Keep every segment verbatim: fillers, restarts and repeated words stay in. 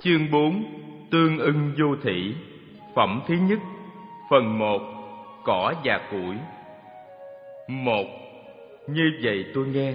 Chương bốn. Tương ưng vô thỉ. Phẩm thứ nhất. Phần một. Cỏ và củi. Một. Như vậy tôi nghe.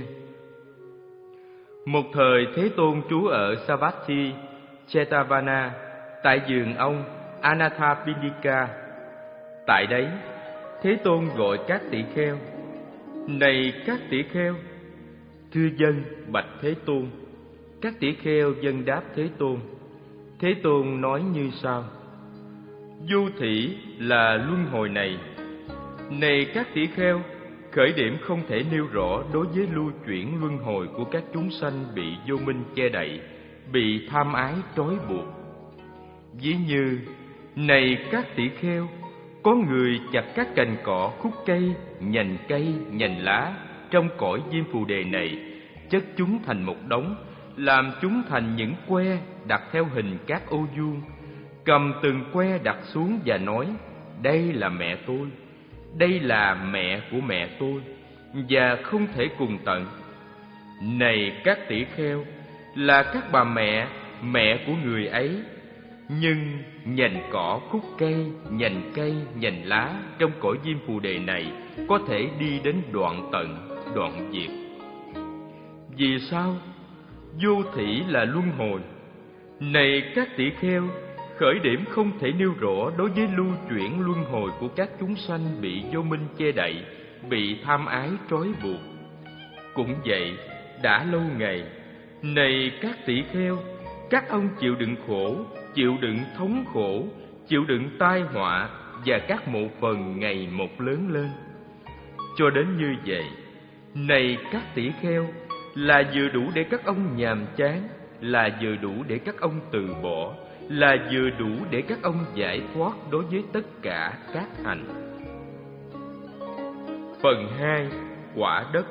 Một thời Thế Tôn trú ở Savatthi, Jetavana, tại vườn ông Anathapindika. Tại đấy, Thế Tôn gọi các tỷ kheo: Này các tỷ kheo! Thưa dân, bạch Thế Tôn. Các tỷ kheo dân đáp Thế Tôn. Thế Tôn nói như sau: Vô thỉ là luân hồi này. Này các tỷ kheo, khởi điểm không thể nêu rõ đối với lưu chuyển luân hồi của các chúng sanh bị vô minh che đậy, bị tham ái trói buộc. Ví như, này các tỷ kheo, có người chặt các cành cỏ, khúc cây, nhành cây, nhành lá trong cõi diêm phù đề này, chất chúng thành một đống, làm chúng thành những que đặt theo hình các ô vuông, cầm từng que đặt xuống và nói: Đây là mẹ tôi, đây là mẹ của mẹ tôi, và không thể cùng tận. Này các tỷ kheo, là các bà mẹ, mẹ của người ấy, nhưng nhành cỏ, khúc cây, nhành cây, nhành lá trong cõi diêm phù đề này có thể đi đến đoạn tận, đoạn diệt. Vì sao? Vô thỉ là luân hồi. Này các tỷ kheo, khởi điểm không thể nêu rõ đối với lưu chuyển luân hồi của các chúng sanh bị vô minh che đậy, bị tham ái trói buộc. Cũng vậy, đã lâu ngày, này các tỷ kheo, các ông chịu đựng khổ, chịu đựng thống khổ, chịu đựng tai họa và các mộ phần ngày một lớn lên. Cho đến như vậy, này các tỷ kheo, là vừa đủ để các ông nhàm chán, là vừa đủ để các ông từ bỏ, là vừa đủ để các ông giải thoát đối với tất cả các hành. Phần hai. Quả đất.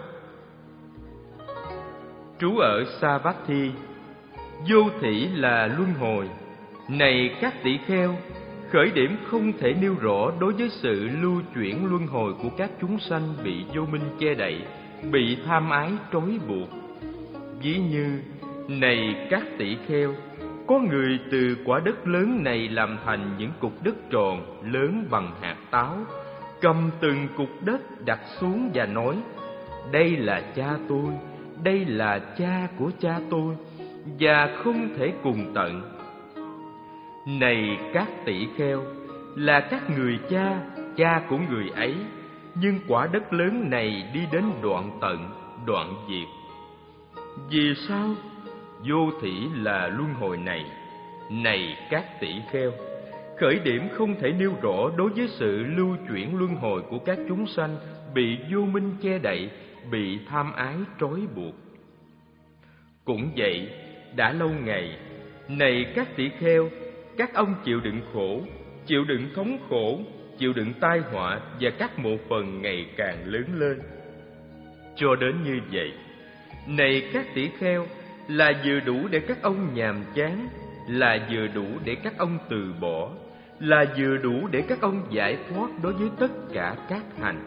Trú ở Savatthi. Vô thỉ là luân hồi. Này các tỷ kheo, khởi điểm không thể nêu rõ đối với sự lưu chuyển luân hồi của các chúng sanh bị vô minh che đậy, bị tham ái trói buộc. Ví như, này các tỷ kheo, có người từ quả đất lớn này làm thành những cục đất tròn lớn bằng hạt táo, cầm từng cục đất đặt xuống và nói: Đây là cha tôi, đây là cha của cha tôi, và không thể cùng tận. Này các tỷ kheo, là các người cha, cha của người ấy, nhưng quả đất lớn này đi đến đoạn tận, đoạn diệt. Vì sao? Vô thỉ là luân hồi này. Này các tỷ kheo, khởi điểm không thể nêu rõ đối với sự lưu chuyển luân hồi của các chúng sanh bị vô minh che đậy, bị tham ái trói buộc. Cũng vậy, đã lâu ngày, này các tỷ kheo, các ông chịu đựng khổ, chịu đựng thống khổ, chịu đựng tai họa và các mộ phần ngày càng lớn lên. Cho đến như vậy, này các tỷ kheo, là vừa đủ để các ông nhàm chán, là vừa đủ để các ông từ bỏ, là vừa đủ để các ông giải thoát đối với tất cả các hành.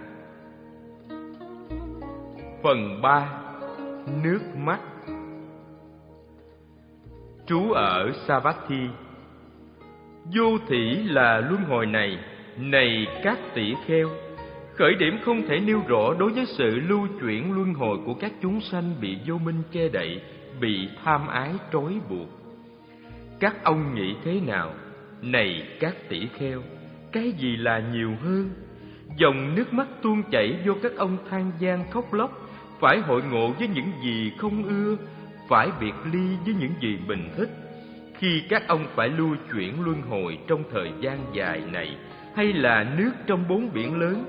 Phần ba. Nước mắt. Trú ở Savatthi. Vô thỉ là luân hồi này. Này các tỷ kheo, khởi điểm không thể nêu rõ đối với sự lưu chuyển luân hồi của các chúng sanh bị vô minh che đậy, bị tham ái trói buộc. Các ông nghĩ thế nào? Này các tỷ kheo, cái gì là nhiều hơn? Dòng nước mắt tuôn chảy vô các ông than van khóc lóc, phải hội ngộ với những gì không ưa, phải biệt ly với những gì mình thích, khi các ông phải lưu chuyển luân hồi trong thời gian dài này, hay là nước trong bốn biển lớn?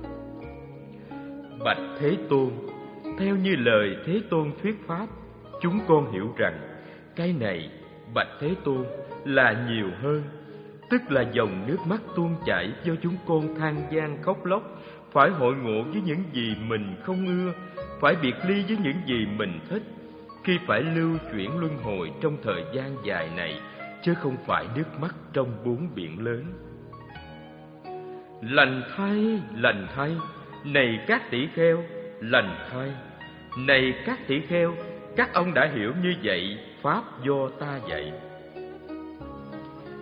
Bạch Thế Tôn, theo như lời Thế Tôn thuyết pháp, chúng con hiểu rằng cái này, bạch Thế Tôn, là nhiều hơn, tức là dòng nước mắt tuôn chảy do chúng con than van khóc lóc, phải hội ngộ với những gì mình không ưa, phải biệt ly với những gì mình thích, khi phải lưu chuyển luân hồi trong thời gian dài này, chứ không phải nước mắt trong bốn biển lớn. Lành thay, lành thay, này các tỷ kheo, lành thay. Này các tỷ kheo, các ông đã hiểu như vậy, pháp do ta dạy.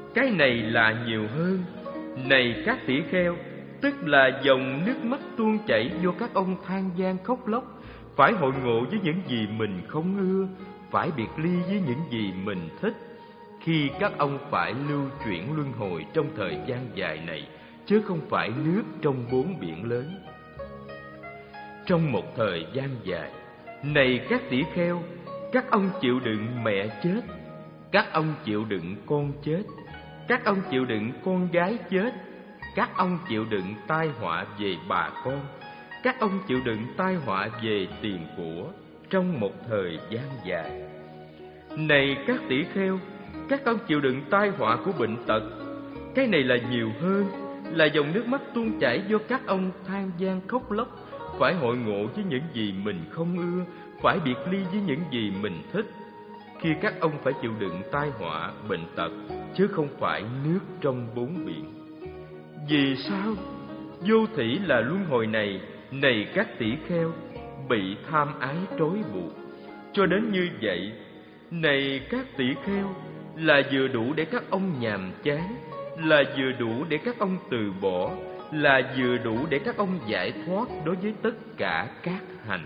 cái này là nhiều hơn. Này các tỷ kheo, tức là dòng nước mắt tuôn chảy do các ông than gian khóc lóc, phải hội ngộ với những gì mình không ưa, phải biệt ly với những gì mình thích. Khi các ông phải lưu chuyển luân hồi trong thời gian dài này, chứ không phải nước trong bốn biển lớn. Trong một thời gian dài, này các tỷ kheo, các ông chịu đựng mẹ chết, các ông chịu đựng con chết, các ông chịu đựng con gái chết, các ông chịu đựng tai họa về bà con, các ông chịu đựng tai họa về tiền của trong một thời gian dài. Này các tỷ kheo, các ông chịu đựng tai họa của bệnh tật, cái này là nhiều hơn, là dòng nước mắt tuôn chảy do các ông than gian khóc lóc, phải hội ngộ với những gì mình không ưa, phải biệt ly với những gì mình thích. Khi các ông phải chịu đựng tai họa, bệnh tật, chứ không phải nước trong bốn biển. Vì sao? Vô thỉ là luân hồi này, này các tỷ kheo, bị tham ái trói buộc, cho đến như vậy. Này các tỷ kheo, là vừa đủ để các ông nhàm chán, là vừa đủ để các ông từ bỏ, là vừa đủ để các ông giải thoát đối với tất cả các hành.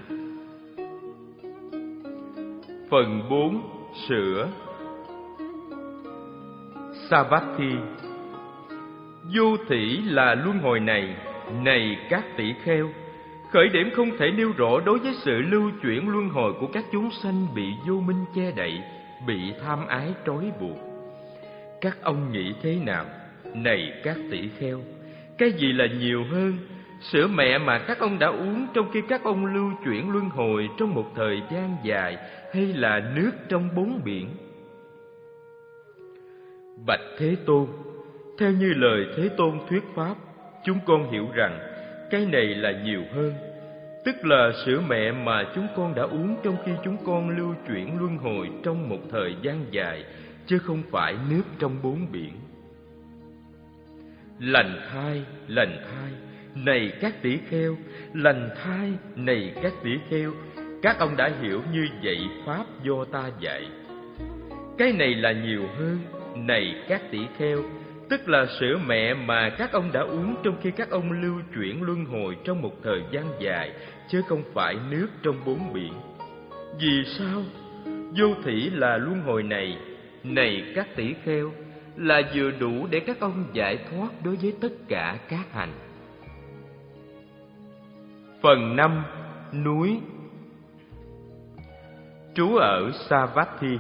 Phần bốn. Sửa. Savatthi. Vô thỉ là luân hồi này, này các tỷ kheo, khởi điểm không thể nêu rõ đối với sự lưu chuyển luân hồi của các chúng sanh bị vô minh che đậy, bị tham ái trói buộc. Các ông nghĩ thế nào, này các tỷ kheo? Cái gì là nhiều hơn, sữa mẹ mà các ông đã uống trong khi các ông lưu chuyển luân hồi trong một thời gian dài, hay là nước trong bốn biển? Bạch Thế Tôn, theo như lời Thế Tôn thuyết pháp, chúng con hiểu rằng cái này là nhiều hơn, tức là sữa mẹ mà chúng con đã uống trong khi chúng con lưu chuyển luân hồi trong một thời gian dài, chứ không phải nước trong bốn biển. Lành thai, lành thai, này các tỷ kheo, lành thai, này các tỷ kheo, các ông đã hiểu như vậy pháp do ta dạy. Cái này là nhiều hơn, này các tỷ kheo, tức là sữa mẹ mà các ông đã uống trong khi các ông lưu chuyển luân hồi trong một thời gian dài, chứ không phải nước trong bốn biển. Vì sao? Vô thỉ là luân hồi này, này các tỷ kheo, là vừa đủ để các ông giải thoát đối với tất cả các hành. Phần năm. Núi. Trú ở Savatthi.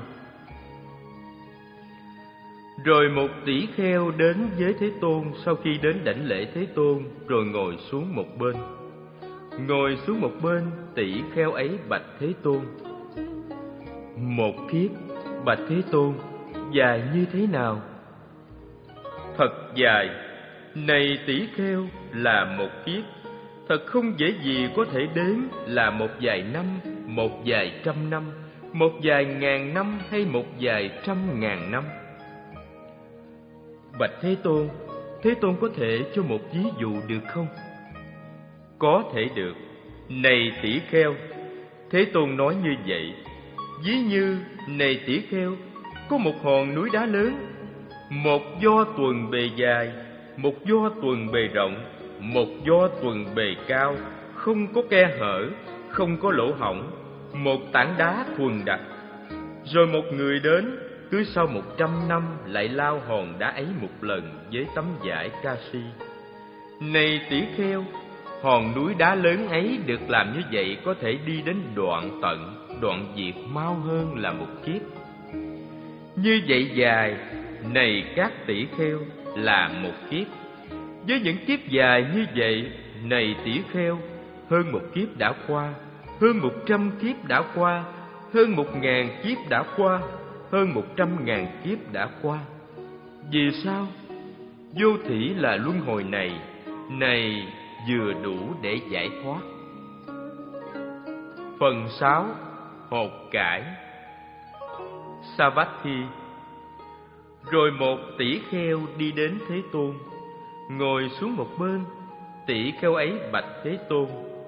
Rồi một tỷ kheo đến với Thế Tôn sau khi đến đảnh lễ Thế Tôn, rồi ngồi xuống một bên. Ngồi xuống một bên, tỷ kheo ấy bạch Thế Tôn: Một kiếp, bạch Thế Tôn, dài như thế nào? Thật dài, này tỷ kheo, là một kiếp. Thật không dễ gì có thể đếm là một vài năm, một vài trăm năm, một vài ngàn năm hay một vài trăm ngàn năm. Bạch Thế Tôn, Thế Tôn có thể cho một ví dụ được không? Có thể được. Này tỷ kheo, Thế Tôn nói như vậy: ví như, này tỷ kheo, có một hòn núi đá lớn, một do tuần bề dài, một do tuần bề rộng, một do tuần bề cao, không có khe hở, không có lỗ hổng, một tảng đá thuần đặc. Rồi một người đến, cứ sau một trăm năm lại lao hòn đá ấy một lần với tấm vải Kashi. Này tỷ kheo, hòn núi đá lớn ấy được làm như vậy có thể đi đến đoạn tận, đoạn diệt mau hơn là một kiếp. Như vậy dài, này các tỷ kheo, là một kiếp. Với những kiếp dài như vậy, này tỷ kheo, hơn một kiếp đã qua, hơn một trăm kiếp đã qua, hơn một ngàn kiếp đã qua, hơn một trăm ngàn kiếp đã qua. Vì sao? Vô thỉ là luân hồi này, này vừa đủ để giải thoát. Phần sáu. Hột cải. Savatthi. Rồi một tỷ kheo đi đến Thế Tôn, ngồi xuống một bên. Tỷ kheo ấy bạch Thế Tôn: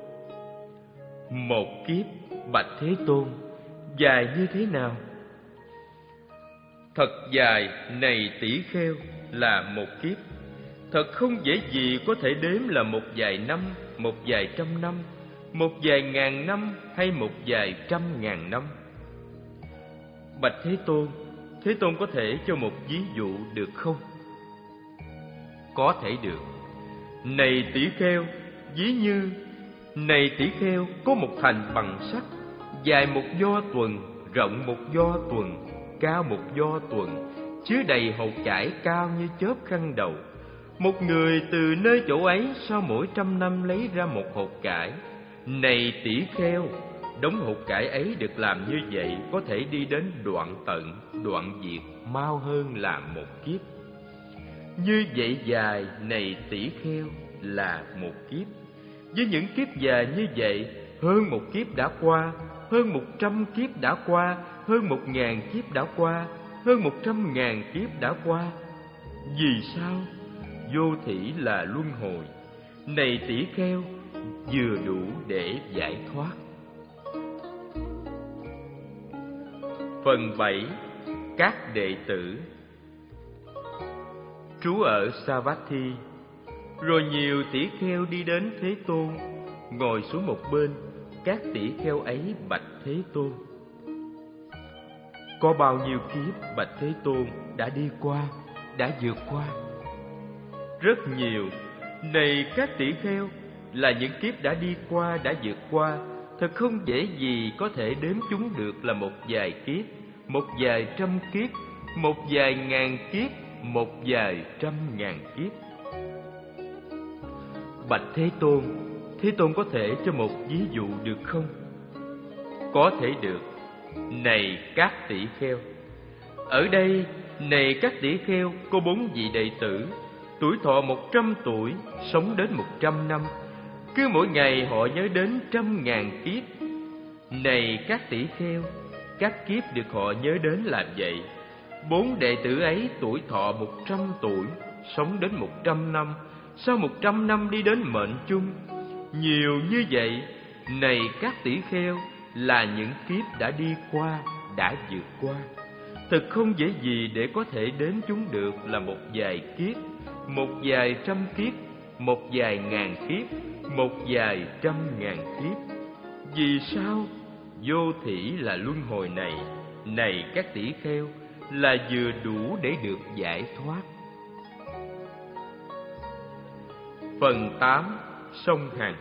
Một kiếp, bạch Thế Tôn, dài như thế nào? Thật dài, này tỷ kheo, là một kiếp. Thật không dễ gì có thể đếm là một vài năm, một vài trăm năm, một vài ngàn năm hay một vài trăm ngàn năm. Bạch Thế Tôn, Thế Tôn có thể cho một ví dụ được không? Có thể được. Này tỷ kheo, ví như này tỷ kheo có một thành bằng sắt, dài một do tuần, rộng một do tuần, cao một do tuần, chứa đầy hột cải cao như chớp khăn đầu. Một người từ nơi chỗ ấy sau mỗi trăm năm lấy ra một hột cải. Này tỷ kheo, đống hột cải ấy được làm như vậy có thể đi đến đoạn tận, đoạn diệt mau hơn là một kiếp. Như vậy dài, này tỷ kheo, là một kiếp. Với những kiếp dài như vậy, hơn một kiếp đã qua, hơn một trăm kiếp đã qua, hơn một ngàn kiếp đã qua, hơn một trăm ngàn kiếp đã qua. Vì sao? Vô thỉ là luân hồi. Này tỷ kheo, vừa đủ để giải thoát. Phần bảy. Các đệ tử. Trú ở Savatthi. Rồi nhiều tỷ kheo đi đến Thế Tôn, ngồi xuống một bên. Các tỷ kheo ấy bạch Thế Tôn: có bao nhiêu kiếp bạch Thế Tôn đã đi qua, đã vượt qua? Rất nhiều. Này các tỷ kheo, là những kiếp đã đi qua, đã vượt qua. Thật không dễ gì có thể đếm chúng được là một vài kiếp, một vài trăm kiếp, một vài ngàn kiếp, một vài trăm ngàn kiếp. Bạch Thế Tôn, Thế Tôn có thể cho một ví dụ được không? Có thể được. Này các tỷ kheo, ở đây, này các tỷ kheo, có bốn vị đệ tử, tuổi thọ một trăm tuổi, sống đến một trăm năm. Cứ mỗi ngày họ nhớ đến trăm ngàn kiếp. Này các tỷ kheo, các kiếp được họ nhớ đến là vậy. Bốn đệ tử ấy tuổi thọ một trăm tuổi, sống đến một trăm năm. Sau một trăm năm đi đến mệnh chung. Nhiều như vậy, này các tỷ kheo, là những kiếp đã đi qua, đã vượt qua. Thật không dễ gì để có thể đếm chúng được là một vài kiếp, một vài trăm kiếp, một vài ngàn kiếp, một vài trăm ngàn kiếp. Vì sao? Vô thỉ là luân hồi này, này các tỷ kheo, là vừa đủ để được giải thoát. Phần tám. Sông Hằng.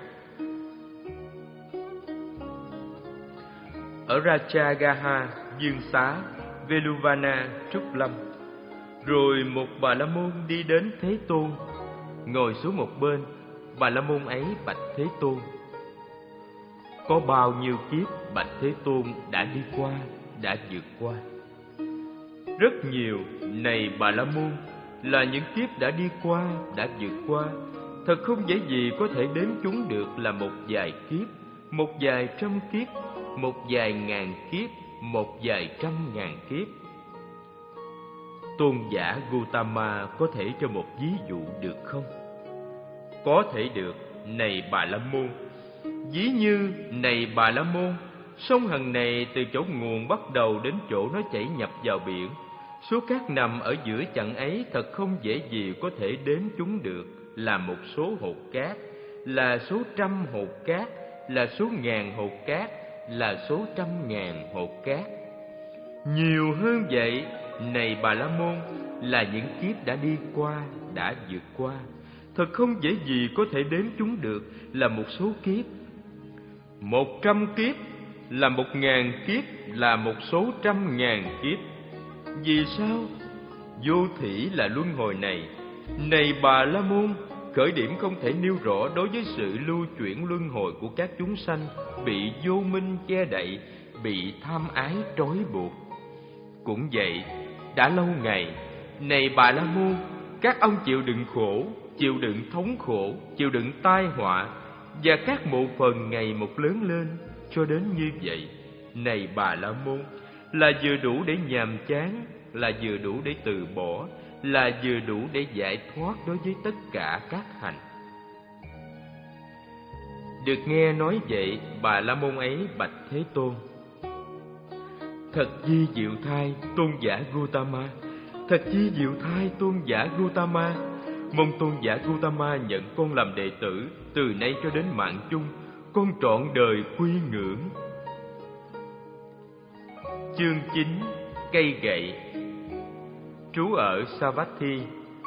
Ở Rajagaha, Dương Xá, Veluvana, Trúc Lâm, rồi một Bà La Môn đi đến Thế Tôn, ngồi xuống một bên. Bà La Môn ấy bạch Thế Tôn: có bao nhiêu kiếp bạch Thế Tôn đã đi qua, đã vượt qua? Rất nhiều. Này Bà La Môn, là những kiếp đã đi qua, đã vượt qua. Thật không dễ gì có thể đếm chúng được là một vài kiếp, một vài trăm kiếp, một vài ngàn kiếp, một vài trăm ngàn kiếp. Tôn giả Gautama có thể cho một ví dụ được không? Có thể được. Này Bà La Môn, ví như này Bà La Môn, sông Hằng này từ chỗ nguồn bắt đầu đến chỗ nó chảy nhập vào biển, số cát nằm ở giữa chặng ấy thật không dễ gì có thể đếm chúng được là một số hột cát, là số trăm hột cát, là số ngàn hột cát, là số trăm ngàn hột cát. Nhiều hơn vậy, này Bà La Môn, là những kiếp đã đi qua, đã vượt qua. Thật không dễ gì có thể đếm chúng được là một số kiếp. Một trăm kiếp, là một ngàn kiếp, là một số trăm ngàn kiếp. Vì sao? Vô thỉ là luân hồi này, này Bà La Môn, khởi điểm không thể nêu rõ đối với sự lưu chuyển luân hồi của các chúng sanh bị vô minh che đậy, bị tham ái trói buộc. Cũng vậy, đã lâu ngày, này Bà La Môn, các ông chịu đựng khổ, chịu đựng thống khổ, chịu đựng tai họa, và các mộ phần ngày một lớn lên cho đến như vậy. Này Bà La Môn, là vừa đủ để nhàm chán, là vừa đủ để từ bỏ, là vừa đủ để giải thoát đối với tất cả các hành. Được nghe nói vậy, Bà La Môn ấy bạch Thế Tôn: thật di diệu thay, Tôn giả Gautama, Thật chi diệu thay tôn giả Gautama. Mong tôn giả Gautama nhận con làm đệ tử, từ nay cho đến mạng chung, con trọn đời quy ngưỡng. Chương chín. Cây gậy. Trú ở Savatthi.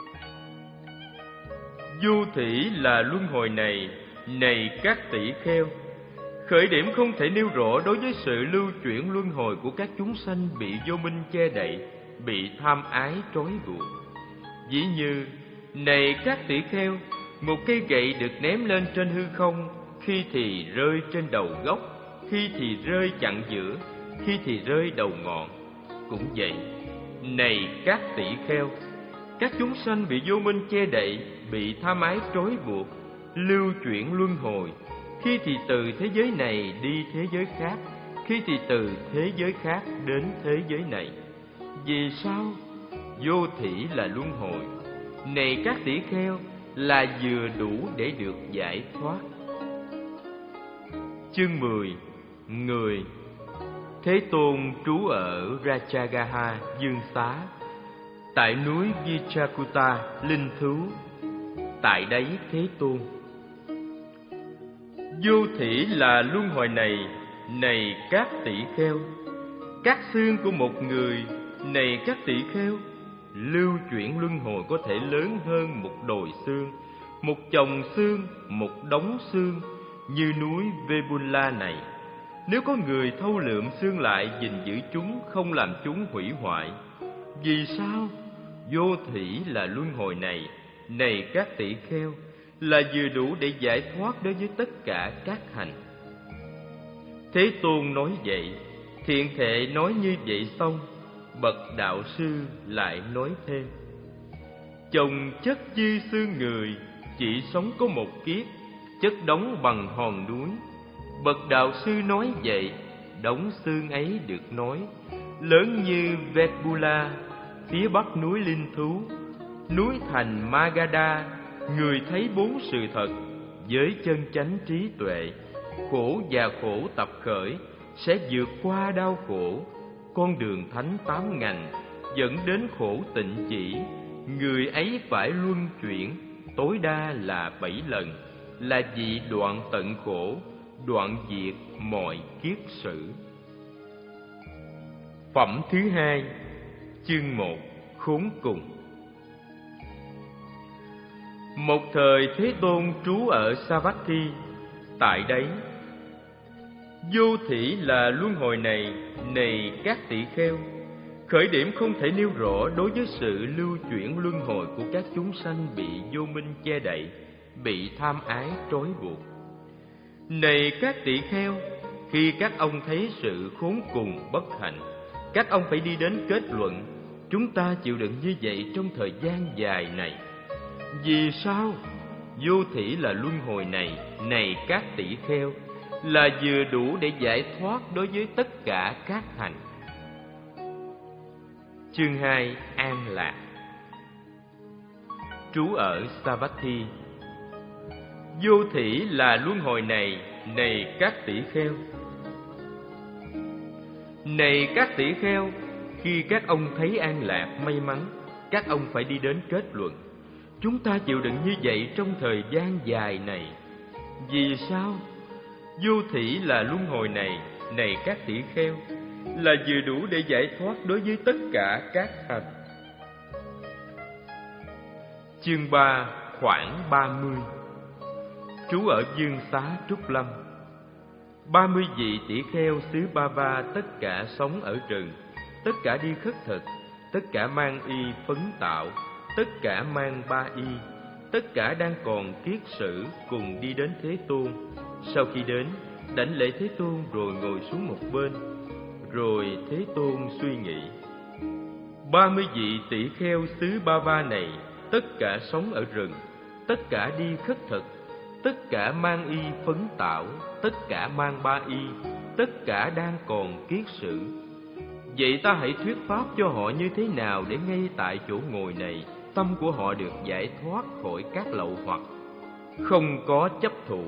Vô thỉ là luân hồi này, này các tỷ kheo. Khởi điểm không thể nêu rõ đối với sự lưu chuyển luân hồi của các chúng sanh bị vô minh che đậy, bị tham ái trói buộc. Ví như, này các tỷ kheo, một cây gậy được ném lên trên hư không, khi thì rơi trên đầu gốc, khi thì rơi chặn giữa, khi thì rơi đầu ngọn. Cũng vậy, này các tỷ kheo, các chúng sanh bị vô minh che đậy, bị tham ái trói buộc, lưu chuyển luân hồi, khi thì từ thế giới này đi thế giới khác, khi thì từ thế giới khác đến thế giới này. Vì sao? Vô thỉ là luân hồi, này các tỷ kheo, là vừa đủ để được giải thoát. Chương mười. Người. Thế Tôn trú ở Rajagaha Dương Xá, tại núi Vichakuta linh thú. Tại đấy Thế Tôn. Vô thỉ là luân hồi này, này các tỷ kheo. Các xương của một người, này các tỷ kheo, lưu chuyển luân hồi có thể lớn hơn một đồi xương, một chồng xương, một đống xương, như núi Vebula này. Nếu có người thâu lượm xương lại, gìn giữ chúng, không làm chúng hủy hoại. Vì sao? Vô thỉ là luân hồi này, này các tỷ kheo, là vừa đủ để giải thoát đối với tất cả các hành. Thế Tôn nói vậy, thiện thệ nói như vậy xong, bậc đạo sư lại nói thêm: chồng chất chi xương người, chỉ sống có một kiếp, chất đóng bằng hòn núi. Bậc đạo sư nói vậy, đống xương ấy được nói lớn như Vetbula, phía bắc núi linh thú, núi thành Magadha. Người thấy bốn sự thật với chân chánh trí tuệ, khổ và khổ tập khởi, sẽ vượt qua đau khổ. Con đường thánh tám ngành dẫn đến khổ tịnh chỉ. Người ấy phải luân chuyển tối đa là bảy lần, là vì đoạn tận khổ, đoạn diệt mọi kiết sử. Phẩm thứ hai. Chương một. Khốn cùng. Một thời Thế Tôn trú ở Savatthi, tại đấy vô thỉ là luân hồi này, này các tỷ kheo. Khởi điểm không thể nêu rõ đối với sự lưu chuyển luân hồi của các chúng sanh bị vô minh che đậy, bị tham ái trói buộc. Này các tỷ kheo, khi các ông thấy sự khốn cùng bất hạnh, các ông phải đi đến kết luận: chúng ta chịu đựng như vậy trong thời gian dài này. Vì sao? Vô thỉ là luân hồi này, này các tỷ kheo, là vừa đủ để giải thoát đối với tất cả các hành. Chương hai. An lạc. Trú ở Savatthi. Vô thỉ là luân hồi này, này các tỷ kheo. Này các tỷ kheo, khi các ông thấy an lạc, may mắn, các ông phải đi đến kết luận: chúng ta chịu đựng như vậy trong thời gian dài này. Vì sao? Vô thỉ là luân hồi này, này các tỷ kheo, là vừa đủ để giải thoát đối với tất cả các hành. Chương ba. Khoảng ba mươi. Trú ở Dương Xá Trúc Lâm. Ba mươi vị tỷ kheo xứ Ba Va tất cả sống ở rừng, tất cả đi khất thực, tất cả mang y phấn tạo, tất cả mang ba y, tất cả đang còn kiết sử, cùng đi đến Thế Tôn. Sau khi đến, đảnh lễ Thế Tôn rồi ngồi xuống một bên. Rồi Thế Tôn suy nghĩ: ba mươi vị tỷ kheo xứ Ba Va này tất cả sống ở rừng, tất cả đi khất thực, tất cả mang y phấn tạo, tất cả mang ba y, tất cả đang còn kiết sử. Vậy ta hãy thuyết pháp cho họ như thế nào để ngay tại chỗ ngồi này, tâm của họ được giải thoát khỏi các lậu hoặc, không có chấp thủ.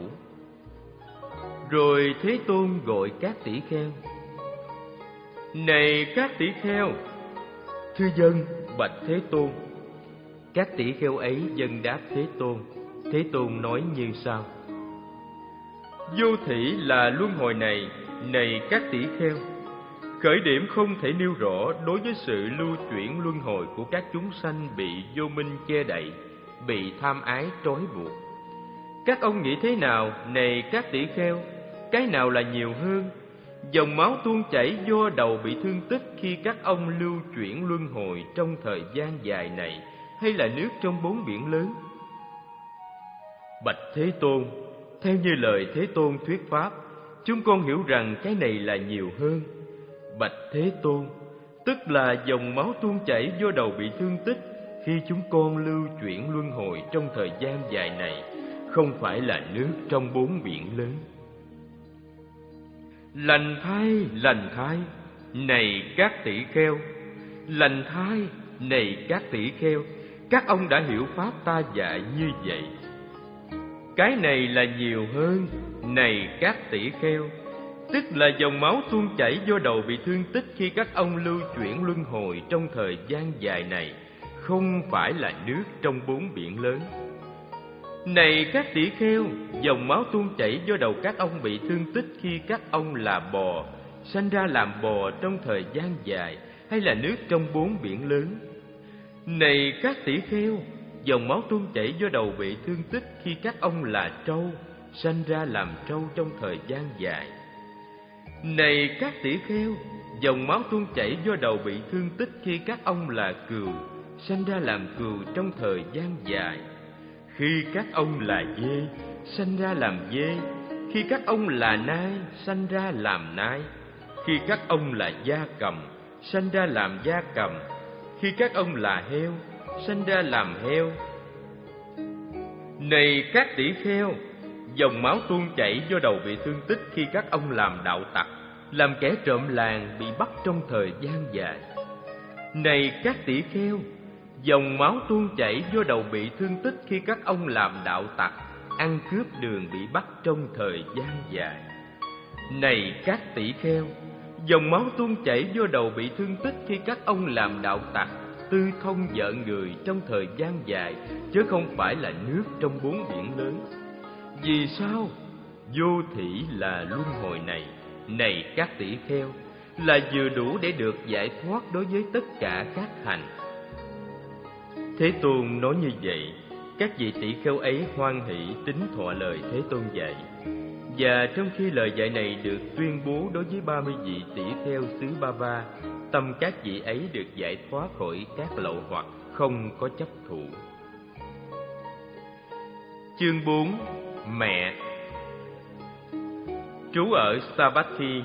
Rồi Thế Tôn gọi các tỷ kheo: này các tỷ kheo, thưa dân, bạch Thế Tôn. Các tỷ kheo ấy dâng đáp Thế Tôn. Thế Tôn nói như sau: Vô thỉ là luân hồi này, này các tỷ kheo, khởi điểm không thể nêu rõ đối với sự lưu chuyển luân hồi của các chúng sanh bị vô minh che đậy, bị tham ái trói buộc. Các ông nghĩ thế nào, này các tỷ kheo? Cái nào là nhiều hơn? Dòng máu tuôn chảy do đầu bị thương tích khi các ông lưu chuyển luân hồi trong thời gian dài này, hay là nước trong bốn biển lớn? Bạch Thế Tôn, theo như lời Thế Tôn thuyết pháp, chúng con hiểu rằng cái này là nhiều hơn. Bạch Thế Tôn, tức là dòng máu tuôn chảy do đầu bị thương tích khi chúng con lưu chuyển luân hồi trong thời gian dài này, không phải là nước trong bốn biển lớn. Lành thay, lành thay, này các tỷ kheo, lành thay, này các tỷ kheo, các ông đã hiểu pháp ta dạy như vậy. Cái này là nhiều hơn, này các tỷ kheo, tức là dòng máu tuôn chảy do đầu bị thương tích khi các ông lưu chuyển luân hồi trong thời gian dài này, không phải là nước trong bốn biển lớn. Này các tỷ kheo, dòng máu tuôn chảy do đầu các ông bị thương tích khi các ông là bò, sanh ra làm bò trong thời gian dài, hay là nước trong bốn biển lớn. Này các tỷ kheo, dòng máu tuôn chảy do đầu bị thương tích khi các ông là trâu, sanh ra làm trâu trong thời gian dài. Này các tỷ kheo, dòng máu tuôn chảy do đầu bị thương tích khi các ông là cừu, sanh ra làm cừu trong thời gian dài. Khi các ông là dê, sanh ra làm dê. Khi các ông là nai, sanh ra làm nai. Khi các ông là gia cầm, sanh ra làm gia cầm. Khi các ông là heo, sanh ra làm heo. Này các tỷ kheo, dòng máu tuôn chảy do đầu bị thương tích khi các ông làm đạo tặc, làm kẻ trộm làng bị bắt trong thời gian dài. Này các tỷ kheo, dòng máu tuôn chảy do đầu bị thương tích khi các ông làm đạo tặc, ăn cướp đường bị bắt trong thời gian dài. Này các tỷ kheo, dòng máu tuôn chảy do đầu bị thương tích khi các ông làm đạo tặc, tư thông vợ người trong thời gian dài, chứ không phải là nước trong bốn biển lớn. Vì sao? Vô thỉ là luân hồi này, này các tỷ kheo, là vừa đủ để được giải thoát đối với tất cả các hành. Thế Tôn nói như vậy, các vị tỷ kheo ấy hoan hỷ tín thọ lời Thế Tôn dạy. Và trong khi lời dạy này được tuyên bố đối với ba mươi vị tỷ kheo xứ Ba Va, tâm các vị ấy được giải thoát khỏi các lậu hoặc, không có chấp thủ. Chương bốn. Mẹ. Trú ở Savatthi.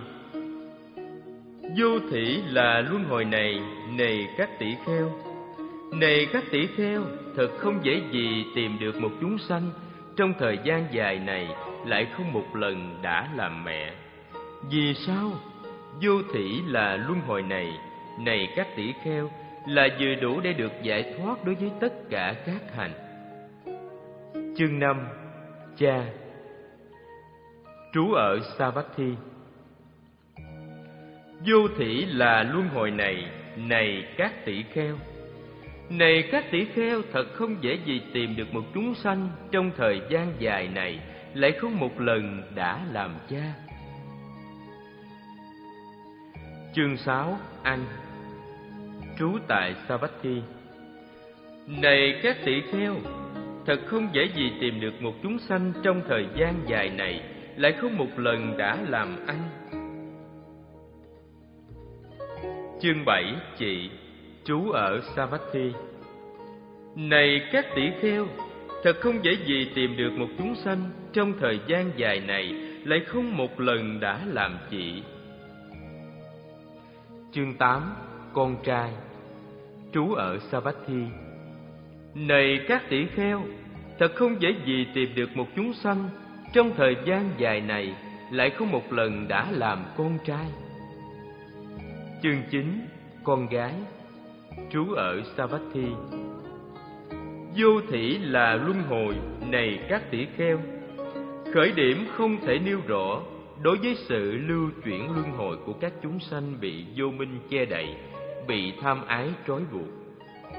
Vô thỉ là luân hồi này, này các tỷ kheo. Này các tỷ kheo, thật không dễ gì tìm được một chúng sanh trong thời gian dài này lại không một lần đã làm mẹ. Vì sao? Vô thỉ là luân hồi này, này các tỷ kheo, là vừa đủ để được giải thoát đối với tất cả các hành. Chương năm. Cha. Trú ở Savatthi. Vô thỉ là luân hồi này, này các tỷ kheo. Này các tỷ kheo, thật không dễ gì tìm được một chúng sanh trong thời gian dài này lại không một lần đã làm cha. Chương sáu. Anh. Trú tại Savatthi. Này các tỷ kheo, thật không dễ gì tìm được một chúng sanh trong thời gian dài này lại không một lần đã làm anh. Chương bảy. Chị. Trú ở Savatthi. Này các tỷ kheo, thật không dễ gì tìm được một chúng sanh trong thời gian dài này lại không một lần đã làm chị. Chương tám. Con trai. Trú ở Savatthi. Này các tỷ kheo, thật không dễ gì tìm được một chúng sanh trong thời gian dài này lại không một lần đã làm con trai. Chương chín. Con gái. Trú ở Savatthi. Vô thỉ là luân hồi, này các tỷ kheo. Khởi điểm không thể nêu rõ đối với sự lưu chuyển luân hồi của các chúng sanh bị vô minh che đậy, bị tham ái trói buộc.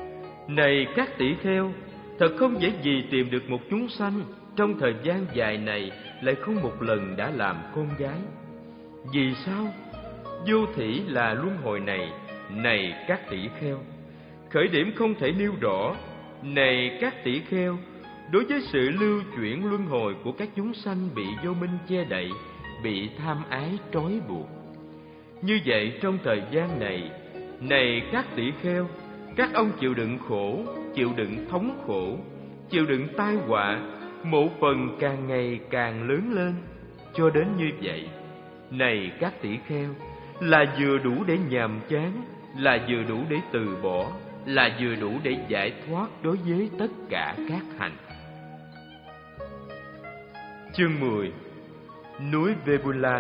Này các tỷ kheo, thật không dễ gì tìm được một chúng sanh trong thời gian dài này lại không một lần đã làm con gái. Vì sao? Vô thỉ là luân hồi này, này các tỷ kheo. Khởi điểm không thể nêu rõ, này các tỷ kheo, đối với sự lưu chuyển luân hồi của các chúng sanh bị vô minh che đậy, bị tham ái trói buộc. Như vậy trong thời gian này, này các tỷ kheo, các ông chịu đựng khổ, chịu đựng thống khổ, chịu đựng tai họa, một phần càng ngày càng lớn lên, cho đến như vậy. Này các tỷ kheo, là vừa đủ để nhàm chán, là vừa đủ để từ bỏ, là vừa đủ để giải thoát đối với tất cả các hành. Chương mười. Núi Vebula.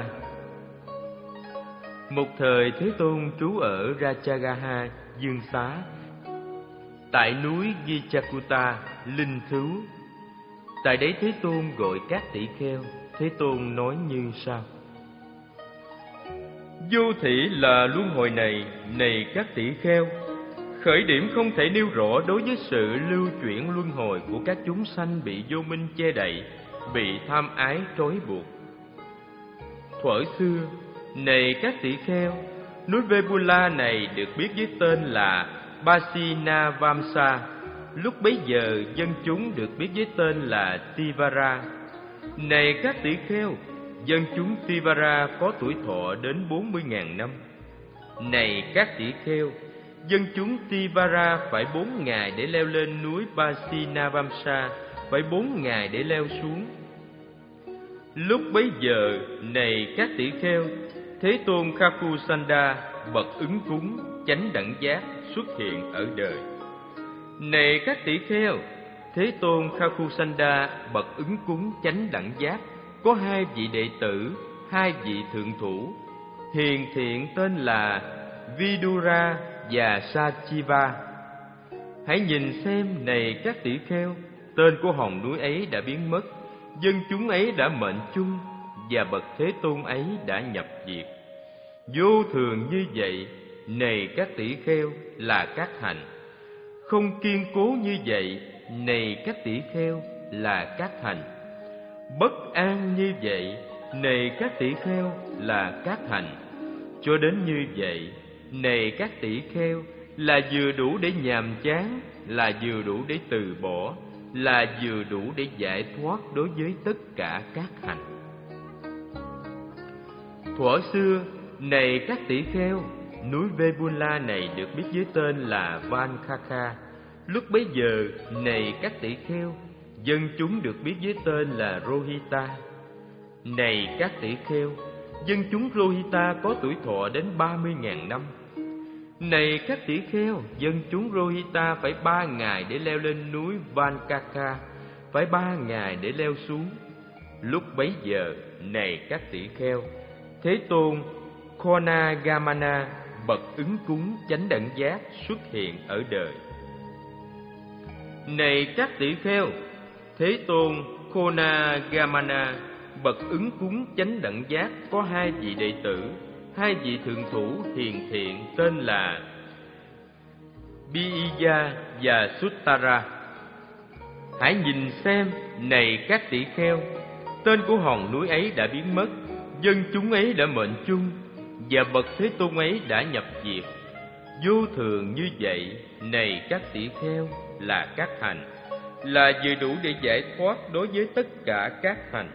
Một thời Thế Tôn trú ở Rajagaha, Dương Xá. Tại núi Gichakuta, Linh Thứu. Tại đấy Thế Tôn gọi các tỷ kheo. Thế Tôn nói như sau: Vô thỉ là luân hồi này, này các tỷ kheo. Khởi điểm không thể nêu rõ đối với sự lưu chuyển luân hồi của các chúng sanh bị vô minh che đậy, bị tham ái trói buộc. Thuở xưa, này các tỷ kheo, núi Vebula này được biết với tên là Pasinavamsa. Lúc bấy giờ, dân chúng được biết với tên là Tivara. Này các tỷ kheo, dân chúng Tivara có tuổi thọ đến bốn mươi nghìn năm. Này các tỷ kheo, dân chúng Tivara phải bốn ngày để leo lên núi Pasinavamsa, phải bốn ngày để leo xuống. Lúc bấy giờ, này các tỷ kheo, Thế Tôn Khakusanda bậc ứng cúng chánh đẳng giác xuất hiện ở đời. Này các tỷ kheo, Thế Tôn Khakusanda bậc ứng cúng chánh đẳng giác có hai vị đệ tử, hai vị thượng thủ, hiền thiện tên là Vidura và Sachiva. Hãy nhìn xem, này các tỷ kheo, tên của hòn núi ấy đã biến mất, dân chúng ấy đã mệnh chung, và bậc Thế Tôn ấy đã nhập diệt. Vô thường như vậy, này các tỷ kheo, là các hành. Không kiên cố như vậy, này các tỷ kheo, là các hành. Bất an như vậy, này các tỷ kheo, là các hành. Cho đến như vậy, này các tỷ kheo, là vừa đủ để nhàm chán, là vừa đủ để từ bỏ, là vừa đủ để giải thoát đối với tất cả các hành. Thuở xưa, này các tỷ kheo, núi Vebula này được biết với tên là Vankaka. Lúc bấy giờ, này các tỷ kheo, dân chúng được biết với tên là Rohita. Này các tỷ kheo, dân chúng Rohita có tuổi thọ đến ba mươi nghìn năm. Này các tỷ kheo, dân chúng Rohita phải ba ngày để leo lên núi Vankaka, phải ba ngày để leo xuống. Lúc bấy giờ, này các tỷ kheo, Thế Tôn Konagamana bậc ứng cúng chánh đẳng giác xuất hiện ở đời. Này các tỷ kheo, Thế Tôn Konagamana bậc ứng cúng chánh đẳng giác có hai vị đệ tử, hai vị thượng thủ hiền thiện tên là Biya và Suttara. Hãy nhìn xem, này các tỷ kheo, tên của hòn núi ấy đã biến mất, dân chúng ấy đã mệnh chung, và bậc Thế Tôn ấy đã nhập diệt. Vô thường như vậy, này các tỷ kheo, là các hành, là vừa đủ để giải thoát đối với tất cả các hành.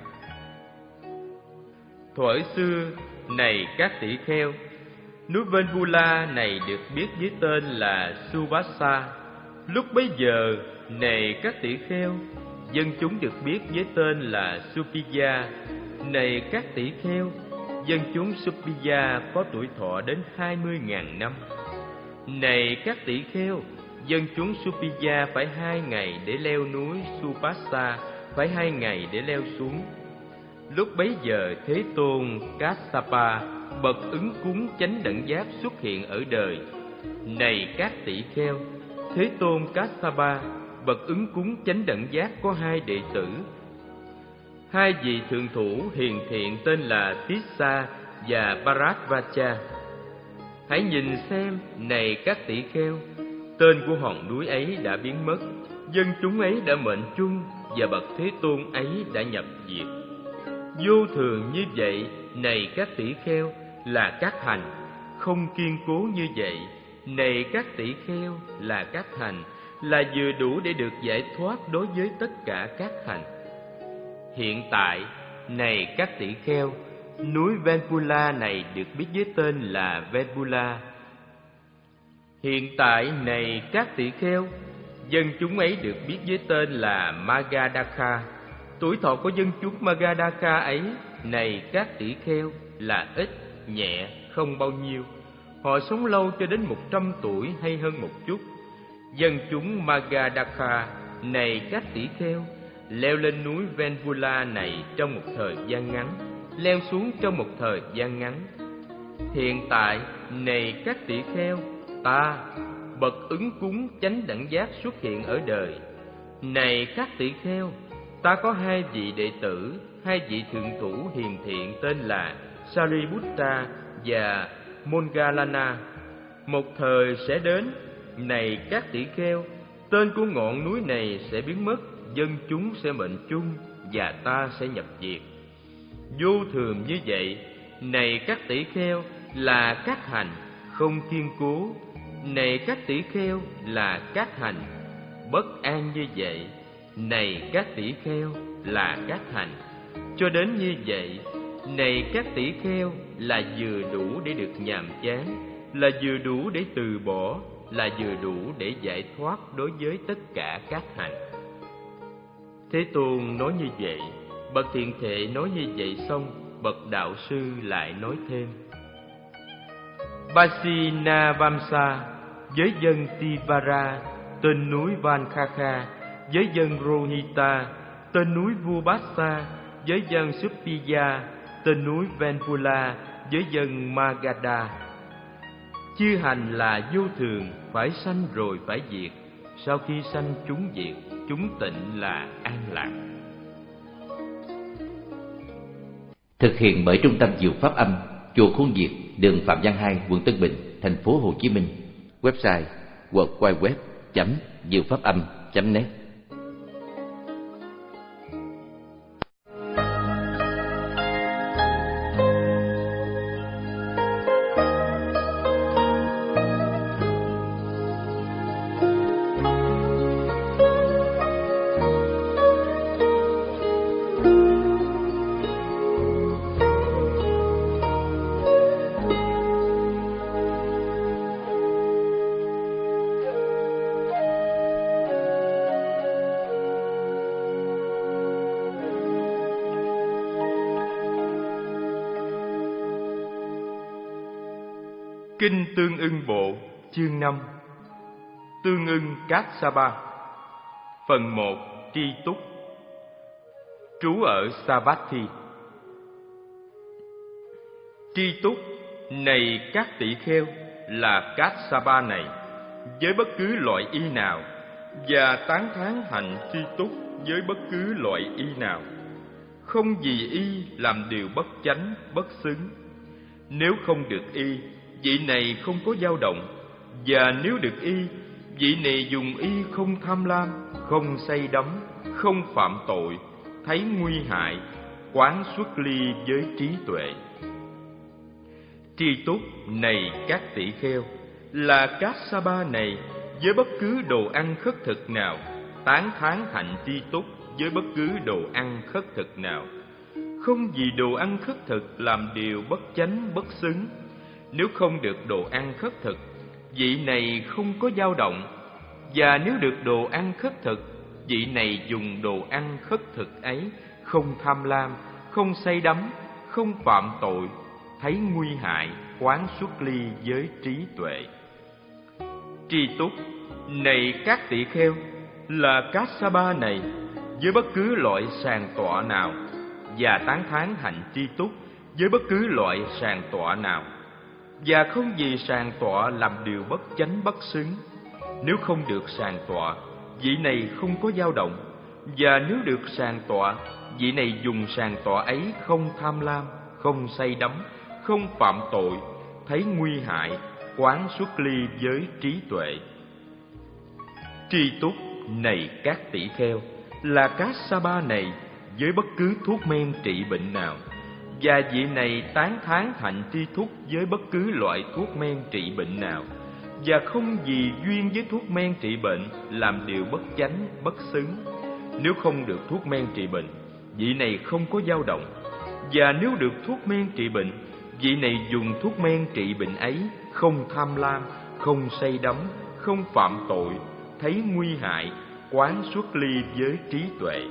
Thuở xưa, này các tỷ kheo, núi Vebula này được biết với tên là Subhasa. Lúc bấy giờ, này các tỷ kheo, dân chúng được biết với tên là Supiya. Này các tỷ kheo, dân chúng Supiya có tuổi thọ đến hai mươi nghìn năm. Này các tỷ kheo, dân chúng Supiya phải hai ngày để leo núi Subhasa, phải hai ngày để leo xuống. Lúc bấy giờ, Thế Tôn Kassapa bậc ứng cúng chánh đẳng giác xuất hiện ở đời. Này các tỷ kheo, Thế Tôn Kassapa bậc ứng cúng chánh đẳng giác có hai đệ tử, hai vị thượng thủ hiền thiện tên là Tissa và Bharadvaja. Hãy nhìn xem, này các tỷ kheo, Tên của hòn núi ấy đã biến mất, dân chúng ấy đã mệnh chung, và bậc Thế Tôn ấy đã nhập diệt. Vô thường như vậy, này các tỷ kheo, là các hành. Không kiên cố như vậy, này các tỷ kheo, là các hành, là vừa đủ để được giải thoát đối với tất cả các hành. Hiện tại, này các tỷ kheo, núi Venpula này được biết với tên là Venpula. Hiện tại, này các tỷ kheo, dân chúng ấy được biết với tên là Magadaka. Tuổi thọ của dân chúng Magadaka ấy, này các tỷ kheo, là ít, nhẹ, không bao nhiêu. Họ sống lâu cho đến một trăm tuổi hay hơn một chút. Dân chúng Magadaka, này các tỷ kheo, leo lên núi Venpula này trong một thời gian ngắn, leo xuống trong một thời gian ngắn. Hiện tại, này các tỷ kheo, ta, bậc ứng cúng chánh đẳng giác xuất hiện ở đời. Này các tỷ kheo, ta có hai vị đệ tử, hai vị thượng thủ hiền thiện tên là Sariputta và Moggallana. Một thời sẽ đến, này các tỷ kheo, tên của ngọn núi này sẽ biến mất, dân chúng sẽ mệnh chung, và ta sẽ nhập diệt. Vô thường như vậy, này các tỷ kheo, là các hành. Không kiên cố, này các tỷ kheo, là các hành. Bất an như vậy, này các tỷ kheo, là các hành. Cho đến như vậy, này các tỷ kheo, là vừa đủ để được nhàm chán, là vừa đủ để từ bỏ, là vừa đủ để giải thoát đối với tất cả các hành. Thế Tôn nói như vậy, bậc thiện thệ nói như vậy xong, bậc đạo sư lại nói thêm: Vasinavamsa với dân Tivara, tên núi Vankhakha, với dân Rohita, tên núi Vubassa, với dân Suppiya, tên núi Venpula, với dân Magadha. Chư hành là vô thường, phải sanh rồi phải diệt. Sau khi sanh chúng diệt, chúng tịnh là an lạc. Thực hiện bởi Trung tâm Diệu Pháp Âm, chùa Khuôn Việt, đường Phạm Văn hai, quận Tân Bình, thành phố Hồ Chí Minh. Website w w w chấm diệu pháp âm chấm net. Kinh Tương Ưng Bộ, chương năm. Tương Ưng Kassapa. Phần một. Tri Túc. Trú ở Savatthi. Tri Túc, này các tỷ kheo, là Kassapa này, với bất cứ loại y nào, và tán thán hạnh tri túc với bất cứ loại y nào. Không vì y làm điều bất chánh, bất xứng. Nếu không được y, vị này không có dao động, và nếu được y, vị này dùng y không tham lam, không say đắm, không phạm tội, thấy nguy hại, quán xuất ly với trí tuệ. Tri túc, này các tỷ kheo, là Kassapa này, với bất cứ đồ ăn khất thực nào, tán thán hạnh tri túc với bất cứ đồ ăn khất thực nào. Không vì đồ ăn khất thực làm điều bất chánh, bất xứng. Nếu không được đồ ăn khất thực, vị này không có dao động, và nếu được đồ ăn khất thực, vị này dùng đồ ăn khất thực ấy không tham lam, không say đắm, không phạm tội, thấy nguy hại, quán xuất ly với trí tuệ. Tri túc, này các tỷ kheo, là Kassapa này, với bất cứ loại sàng tọa nào, và tán thán hạnh tri túc với bất cứ loại sàng tọa nào, và không vì sàng tọa làm điều bất chánh bất xứng. Nếu không được sàng tọa, vị này không có dao động, và nếu được sàng tọa, vị này dùng sàng tọa ấy không tham lam, không say đắm, không phạm tội, thấy nguy hại, quán xuất ly với trí tuệ. Tri túc này các tỷ kheo, là Kassapa này với bất cứ thuốc men trị bệnh nào, và vị này tán thán hạnh tri túc với bất cứ loại thuốc men trị bệnh nào, và không vì duyên với thuốc men trị bệnh làm điều bất chánh, bất xứng. Nếu không được thuốc men trị bệnh, vị này không có dao động, và nếu được thuốc men trị bệnh, vị này dùng thuốc men trị bệnh ấy không tham lam, không say đắm, không phạm tội, thấy nguy hại, quán xuất ly với trí tuệ.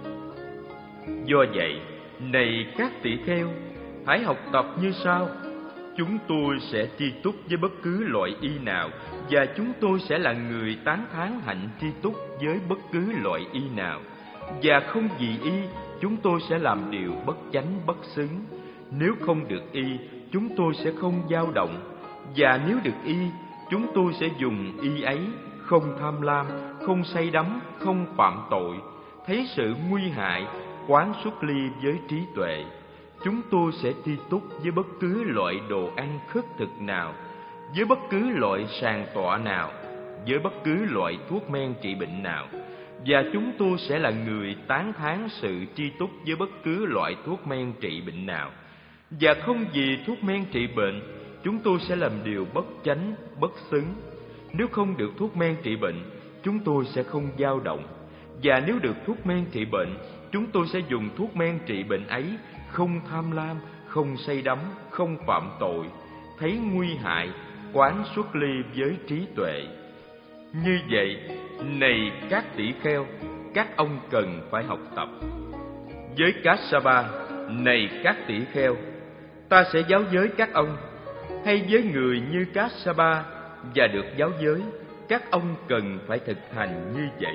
Do vậy, này các tỷ kheo, hãy học tập như sau. Chúng tôi sẽ tri túc với bất cứ loại y nào, và chúng tôi sẽ là người tán thán hạnh tri túc với bất cứ loại y nào, và không vì y, chúng tôi sẽ làm điều bất chánh, bất xứng. Nếu không được y, chúng tôi sẽ không dao động, và nếu được y, chúng tôi sẽ dùng y ấy không tham lam, không say đắm, không phạm tội, thấy sự nguy hại, quán xuất ly với trí tuệ. Chúng tôi sẽ tri túc với bất cứ loại đồ ăn khất thực nào, với bất cứ loại sàng tọa nào, với bất cứ loại thuốc men trị bệnh nào, và chúng tôi sẽ là người tán thán sự tri túc với bất cứ loại thuốc men trị bệnh nào. Và không vì thuốc men trị bệnh, chúng tôi sẽ làm điều bất chánh, bất xứng. Nếu không được thuốc men trị bệnh, chúng tôi sẽ không dao động, và nếu được thuốc men trị bệnh, chúng tôi sẽ dùng thuốc men trị bệnh ấy không tham lam, không say đắm, không phạm tội, thấy nguy hại, quán xuất ly với trí tuệ. Như vậy, này các tỷ kheo, các ông cần phải học tập. Với Kassapa, này các tỷ kheo, ta sẽ giáo giới các ông, hay với người như Kassapa và được giáo giới, các ông cần phải thực hành như vậy.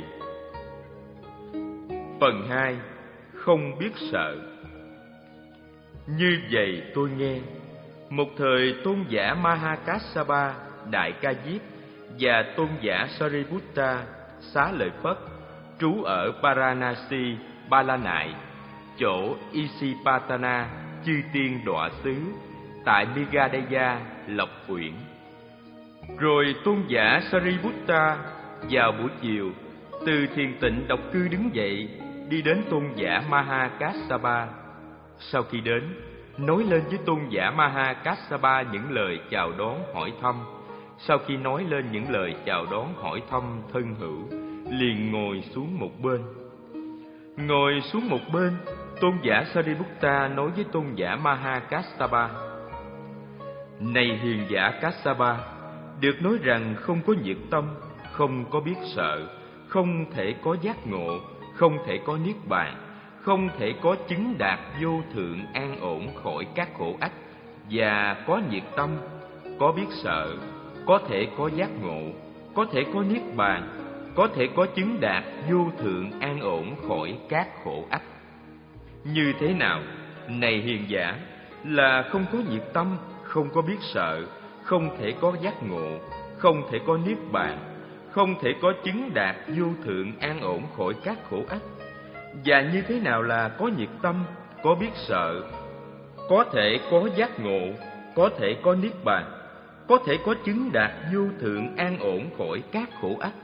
Phần hai. Không biết sợ. Như vậy tôi nghe, một thời tôn giả Mahakassapa, Đại Ca Diếp, và tôn giả Sariputta, Xá Lợi Phất, trú ở Paranasi, Ba La Nại, chỗ Isipatana, chư tiên đọa xứ, tại Migadaya, Lộc Uyển. Rồi tôn giả Sariputta vào buổi chiều từ thiền tịnh độc cư đứng dậy, đi đến tôn giả Mahakassapa. Sau khi đến, nói lên với tôn giả Mahakassapa những lời chào đón hỏi thăm. Sau khi nói lên những lời chào đón hỏi thăm thân hữu, liền ngồi xuống một bên. Ngồi xuống một bên, tôn giả Sariputta nói với tôn giả Mahakassapa: Này hiền giả Kassapa, được nói rằng không có nhiệt tâm, không có biết sợ, không thể có giác ngộ, không thể có niết bàn, không thể có chứng đạt vô thượng an ổn khỏi các khổ ách, và có nhiệt tâm, có biết sợ, có thể có giác ngộ, có thể có niết bàn, có thể có chứng đạt vô thượng an ổn khỏi các khổ ách. Như thế nào, này hiền giả, là không có nhiệt tâm, không có biết sợ, không thể có giác ngộ, không thể có niết bàn, không thể có chứng đạt vô thượng an ổn khỏi các khổ ách? Và như thế nào là có nhiệt tâm, có biết sợ, có thể có giác ngộ, có thể có niết bàn, có thể có chứng đạt vô thượng an ổn khỏi các khổ ách?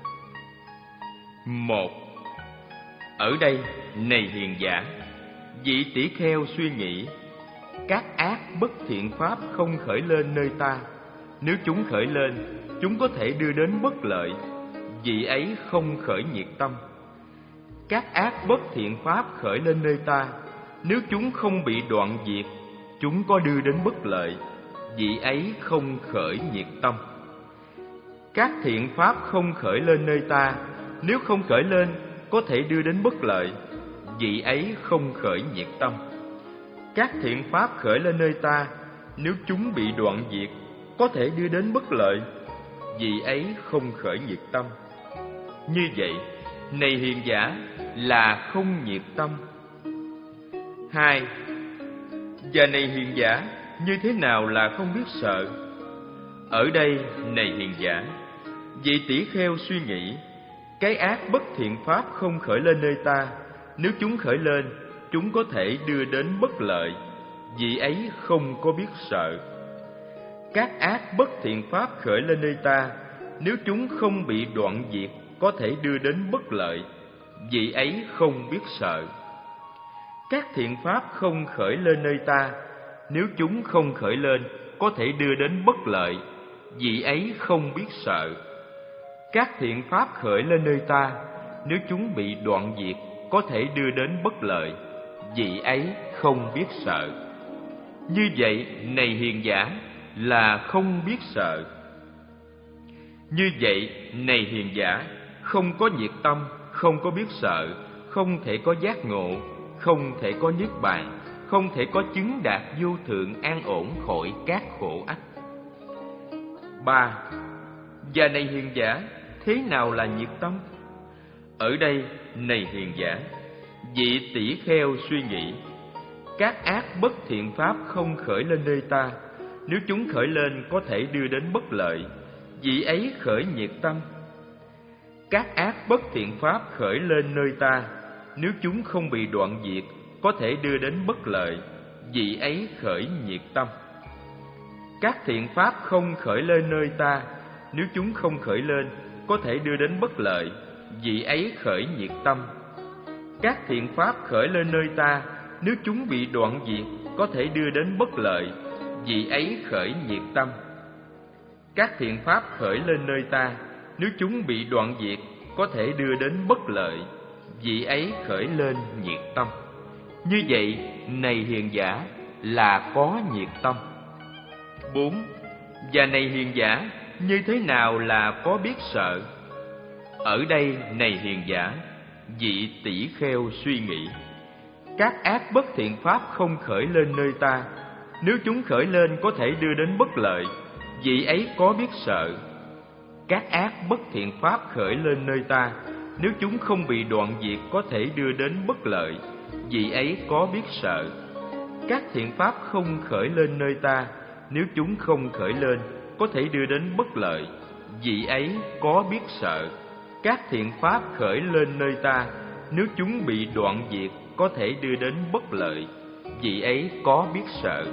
Một. Ở đây, này hiền giả, vị tỷ kheo suy nghĩ, các ác bất thiện pháp không khởi lên nơi ta. Nếu chúng khởi lên, chúng có thể đưa đến bất lợi. Vị ấy không khởi nhiệt tâm. Các ác bất thiện pháp khởi lên nơi ta, nếu chúng không bị đoạn diệt, chúng có đưa đến bất lợi. Vị ấy không khởi nhiệt tâm. Các thiện pháp không khởi lên nơi ta, nếu không khởi lên, có thể đưa đến bất lợi. Vị ấy không khởi nhiệt tâm. Các thiện pháp khởi lên nơi ta, nếu chúng bị đoạn diệt, có thể đưa đến bất lợi. Vị ấy không khởi nhiệt tâm. Như vậy, này hiền giả, là không nhiệt tâm. Hai. Và này hiền giả, như thế nào là không biết sợ? Ở đây, này hiền giả, vị tỷ kheo suy nghĩ, cái ác bất thiện pháp không khởi lên nơi ta, nếu chúng khởi lên, chúng có thể đưa đến bất lợi. Vị ấy không có biết sợ. Các ác bất thiện pháp khởi lên nơi ta, nếu chúng không bị đoạn diệt, có thể đưa đến bất lợi, vị ấy không biết sợ. Các thiện pháp không khởi lên nơi ta, nếu chúng không khởi lên có thể đưa đến bất lợi, vị ấy không biết sợ. Các thiện pháp khởi lên nơi ta, nếu chúng bị đoạn diệt có thể đưa đến bất lợi, vị ấy không biết sợ. Như vậy, này hiền giả, là không biết sợ. Như vậy, này hiền giả, không có nhiệt tâm, không có biết sợ, không thể có giác ngộ, không thể có niết bàn, không thể có chứng đạt vô thượng an ổn khỏi các khổ ách. Ba. Và này hiền giả, thế nào là nhiệt tâm? Ở đây, này hiền giả, vị tỷ kheo suy nghĩ, các ác bất thiện pháp không khởi lên nơi ta, nếu chúng khởi lên có thể đưa đến bất lợi, vị ấy khởi nhiệt tâm. Các ác bất thiện pháp khởi lên nơi ta, nếu chúng không bị đoạn diệt có thể đưa đến bất lợi, vị ấy khởi nhiệt tâm. Các thiện pháp không khởi lên nơi ta, nếu chúng không khởi lên có thể đưa đến bất lợi, vị ấy khởi nhiệt tâm. Các thiện pháp khởi lên nơi ta, nếu chúng bị đoạn diệt có thể đưa đến bất lợi, vị ấy khởi nhiệt tâm. Các thiện pháp khởi lên nơi ta, nếu chúng bị đoạn diệt có thể đưa đến bất lợi, vị ấy khởi lên nhiệt tâm. Như vậy, này hiền giả, là có nhiệt tâm. Bốn. Và này hiền giả, như thế nào là có biết sợ? Ở đây, này hiền giả, vị tỷ kheo suy nghĩ, các ác bất thiện pháp không khởi lên nơi ta, nếu chúng khởi lên có thể đưa đến bất lợi, vị ấy có biết sợ. Các ác bất thiện pháp khởi lên nơi ta, nếu chúng không bị đoạn diệt có thể đưa đến bất lợi, vị ấy có biết sợ. Các thiện pháp không khởi lên nơi ta, nếu chúng không khởi lên có thể đưa đến bất lợi, vị ấy có biết sợ. Các thiện pháp khởi lên nơi ta, nếu chúng bị đoạn diệt có thể đưa đến bất lợi, vị ấy có biết sợ.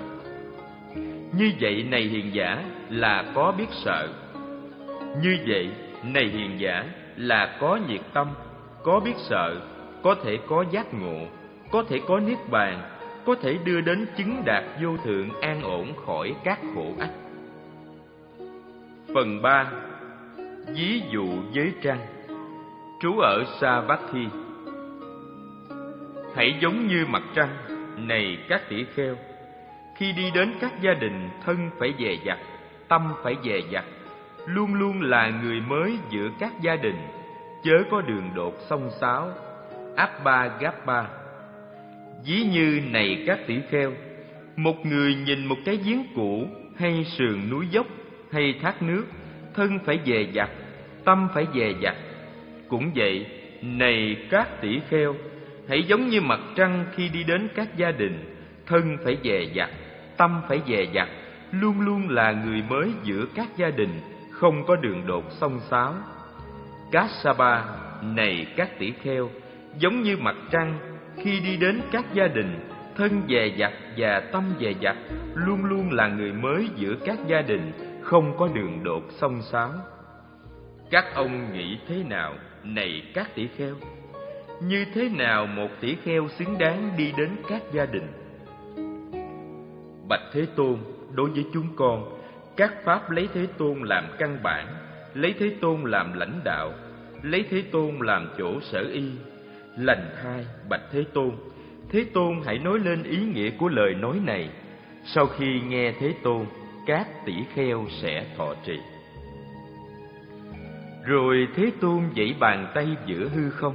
Như vậy, này hiền giả, là có biết sợ. Như vậy, này hiền giả, là có nhiệt tâm, có biết sợ, có thể có giác ngộ, có thể có niết bàn, có thể đưa đến chứng đạt vô thượng an ổn khỏi các khổ ách. Phần ba. Ví dụ với trăng. Trú ở Savatthi. Hãy giống như mặt trăng, này các tỷ kheo, khi đi đến các gia đình, thân phải dè dặt, tâm phải dè dặt, luôn luôn là người mới giữa các gia đình, chớ có đường đột xông xáo. Abba-gabba. Ví như này các tỷ kheo, một người nhìn một cái giếng cũ, hay sườn núi dốc, hay thác nước, thân phải dè dặt, tâm phải dè dặt. Cũng vậy, này các tỷ kheo, hãy giống như mặt trăng khi đi đến các gia đình, thân phải dè dặt, tâm phải dè dặt, luôn luôn là người mới giữa các gia đình, không có đường đột xông xáo. Kassapa. Này các tỷ kheo, giống như mặt trăng khi đi đến các gia đình, thân dè dặt và tâm dè dặt, luôn luôn là người mới giữa các gia đình, không có đường đột xông xáo. Các ông nghĩ thế nào, này các tỷ kheo? Như thế nào một tỷ kheo xứng đáng đi đến các gia đình? Bạch Thế Tôn, đối với chúng con, các pháp lấy Thế Tôn làm căn bản, lấy Thế Tôn làm lãnh đạo, lấy Thế Tôn làm chỗ sở y. Lành thai, bạch Thế Tôn, Thế Tôn hãy nói lên ý nghĩa của lời nói này. Sau khi nghe Thế Tôn, các tỷ kheo sẽ thọ trì. Rồi Thế Tôn giãy bàn tay giữa hư không.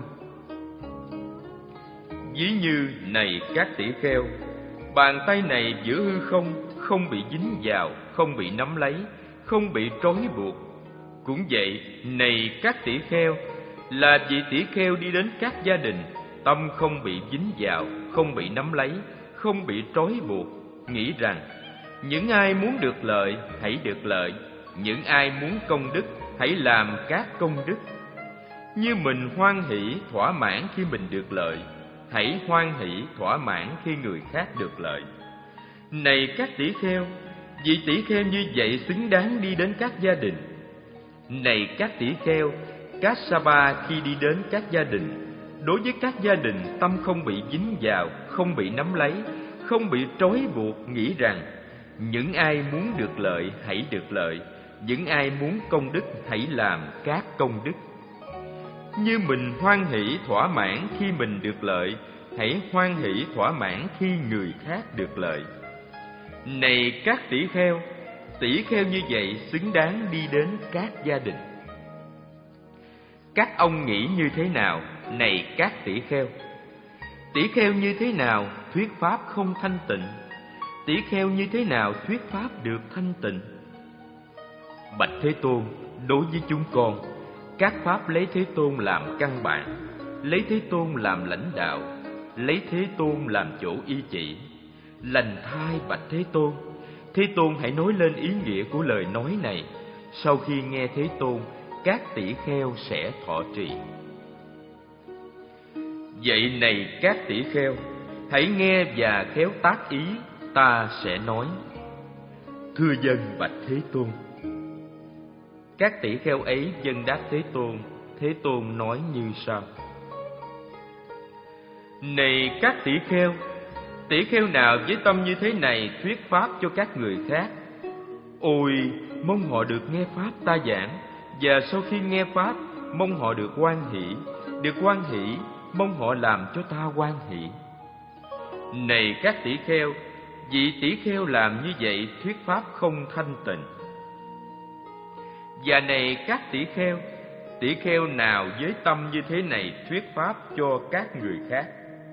Ví như này các tỷ kheo, bàn tay này giữa hư không, không bị dính vào, không bị nắm lấy, không bị trói buộc. Cũng vậy, này các tỷ kheo, là vị tỷ kheo đi đến các gia đình, tâm không bị dính vào, không bị nắm lấy, không bị trói buộc, nghĩ rằng những ai muốn được lợi hãy được lợi, những ai muốn công đức hãy làm các công đức. Như mình hoan hỷ thỏa mãn khi mình được lợi, hãy hoan hỷ thỏa mãn khi người khác được lợi. Này các tỷ kheo, vị tỷ kheo như vậy xứng đáng đi đến các gia đình. Này các tỷ kheo, Kassapa khi đi đến các gia đình, đối với các gia đình tâm không bị dính vào, không bị nắm lấy, không bị trói buộc, nghĩ rằng những ai muốn được lợi hãy được lợi, những ai muốn công đức hãy làm các công đức. Như mình hoan hỷ thỏa mãn khi mình được lợi, hãy hoan hỷ thỏa mãn khi người khác được lợi. Này các tỷ kheo, tỷ kheo như vậy xứng đáng đi đến các gia đình. Các ông nghĩ như thế nào, này các tỷ kheo? Tỷ kheo như thế nào thuyết pháp không thanh tịnh? Tỷ kheo như thế nào thuyết pháp được thanh tịnh? Bạch Thế Tôn, đối với chúng con, các pháp lấy Thế Tôn làm căn bản, lấy Thế Tôn làm lãnh đạo, lấy Thế Tôn làm chỗ y chỉ. Lành thai bạch Thế Tôn, Thế Tôn hãy nói lên ý nghĩa của lời nói này. Sau khi nghe Thế Tôn, các tỷ kheo sẽ thọ trì. Vậy này các tỷ kheo, hãy nghe và khéo tác ý, ta sẽ nói. Thưa dân bạch Thế Tôn. Các tỷ kheo ấy dân đáp Thế Tôn. Thế Tôn nói như sau: Này các tỷ kheo, tỷ kheo nào với tâm như thế này thuyết pháp cho các người khác, ôi mong họ được nghe pháp ta giảng, và sau khi nghe pháp mong họ được hoan hỷ, được hoan hỷ mong họ làm cho ta hoan hỷ. Này các tỷ kheo, vị tỷ kheo làm như vậy thuyết pháp không thanh tịnh. Và này các tỷ kheo, tỷ kheo nào với tâm như thế này thuyết pháp cho các người khác,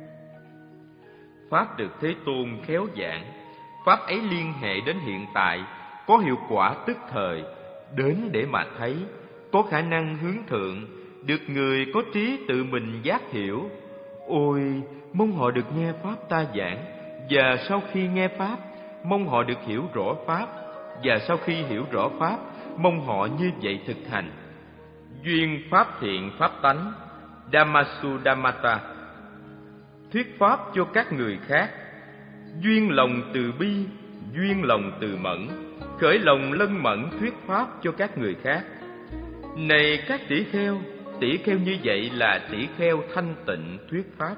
pháp được Thế Tôn khéo giảng, pháp ấy liên hệ đến hiện tại, có hiệu quả tức thời, đến để mà thấy, có khả năng hướng thượng, được người có trí tự mình giác hiểu. Ôi mong họ được nghe pháp ta giảng, và sau khi nghe pháp mong họ được hiểu rõ pháp, và sau khi hiểu rõ pháp mong họ như vậy thực hành. Duyên pháp thiện pháp tánh, Dhammasudammata, thuyết pháp cho các người khác. Duyên lòng từ bi, duyên lòng từ mẫn, khởi lòng lân mẫn thuyết pháp cho các người khác. Này các tỷ kheo, tỷ kheo như vậy là tỷ kheo thanh tịnh thuyết pháp.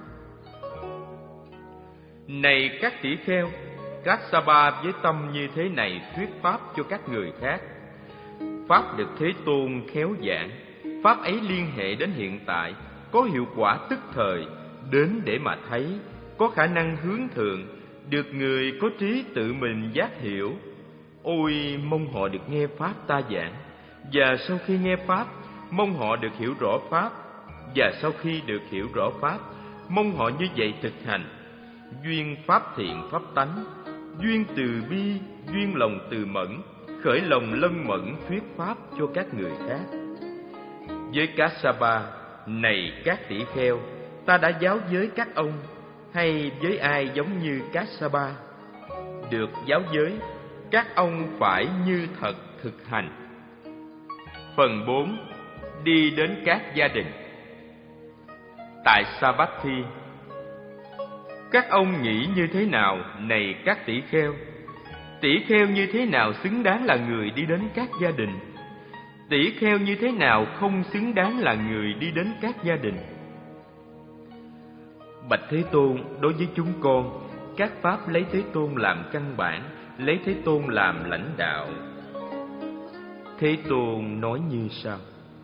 Này các tỷ kheo, Kassapa với tâm như thế này thuyết pháp cho các người khác, pháp được Thế Tôn khéo giảng, pháp ấy liên hệ đến hiện tại, có hiệu quả tức thời, đến để mà thấy, có khả năng hướng thượng, được người có trí tự mình giác hiểu. Ôi mong họ được nghe pháp ta giảng, và sau khi nghe pháp mong họ được hiểu rõ pháp, và sau khi được hiểu rõ pháp mong họ như vậy thực hành. Duyên pháp thiện pháp tánh, duyên từ bi, duyên lòng từ mẫn, khởi lòng lân mẫn thuyết pháp cho các người khác. Với Kassapa, này các tỷ kheo, ta đã giáo giới các ông, hay với ai giống như Kassapa? Được giáo giới, các ông phải như thật thực hành. Phần bốn. Đi đến các gia đình. Tại Savatthi, các ông nghĩ như thế nào, này các tỷ kheo? Tỷ kheo như thế nào xứng đáng là người đi đến các gia đình? Tỷ kheo như thế nào không xứng đáng là người đi đến các gia đình? Bạch Thế Tôn, đối với chúng con, các pháp lấy Thế Tôn làm căn bản, lấy Thế Tôn làm lãnh đạo. Thế Tôn nói như sau: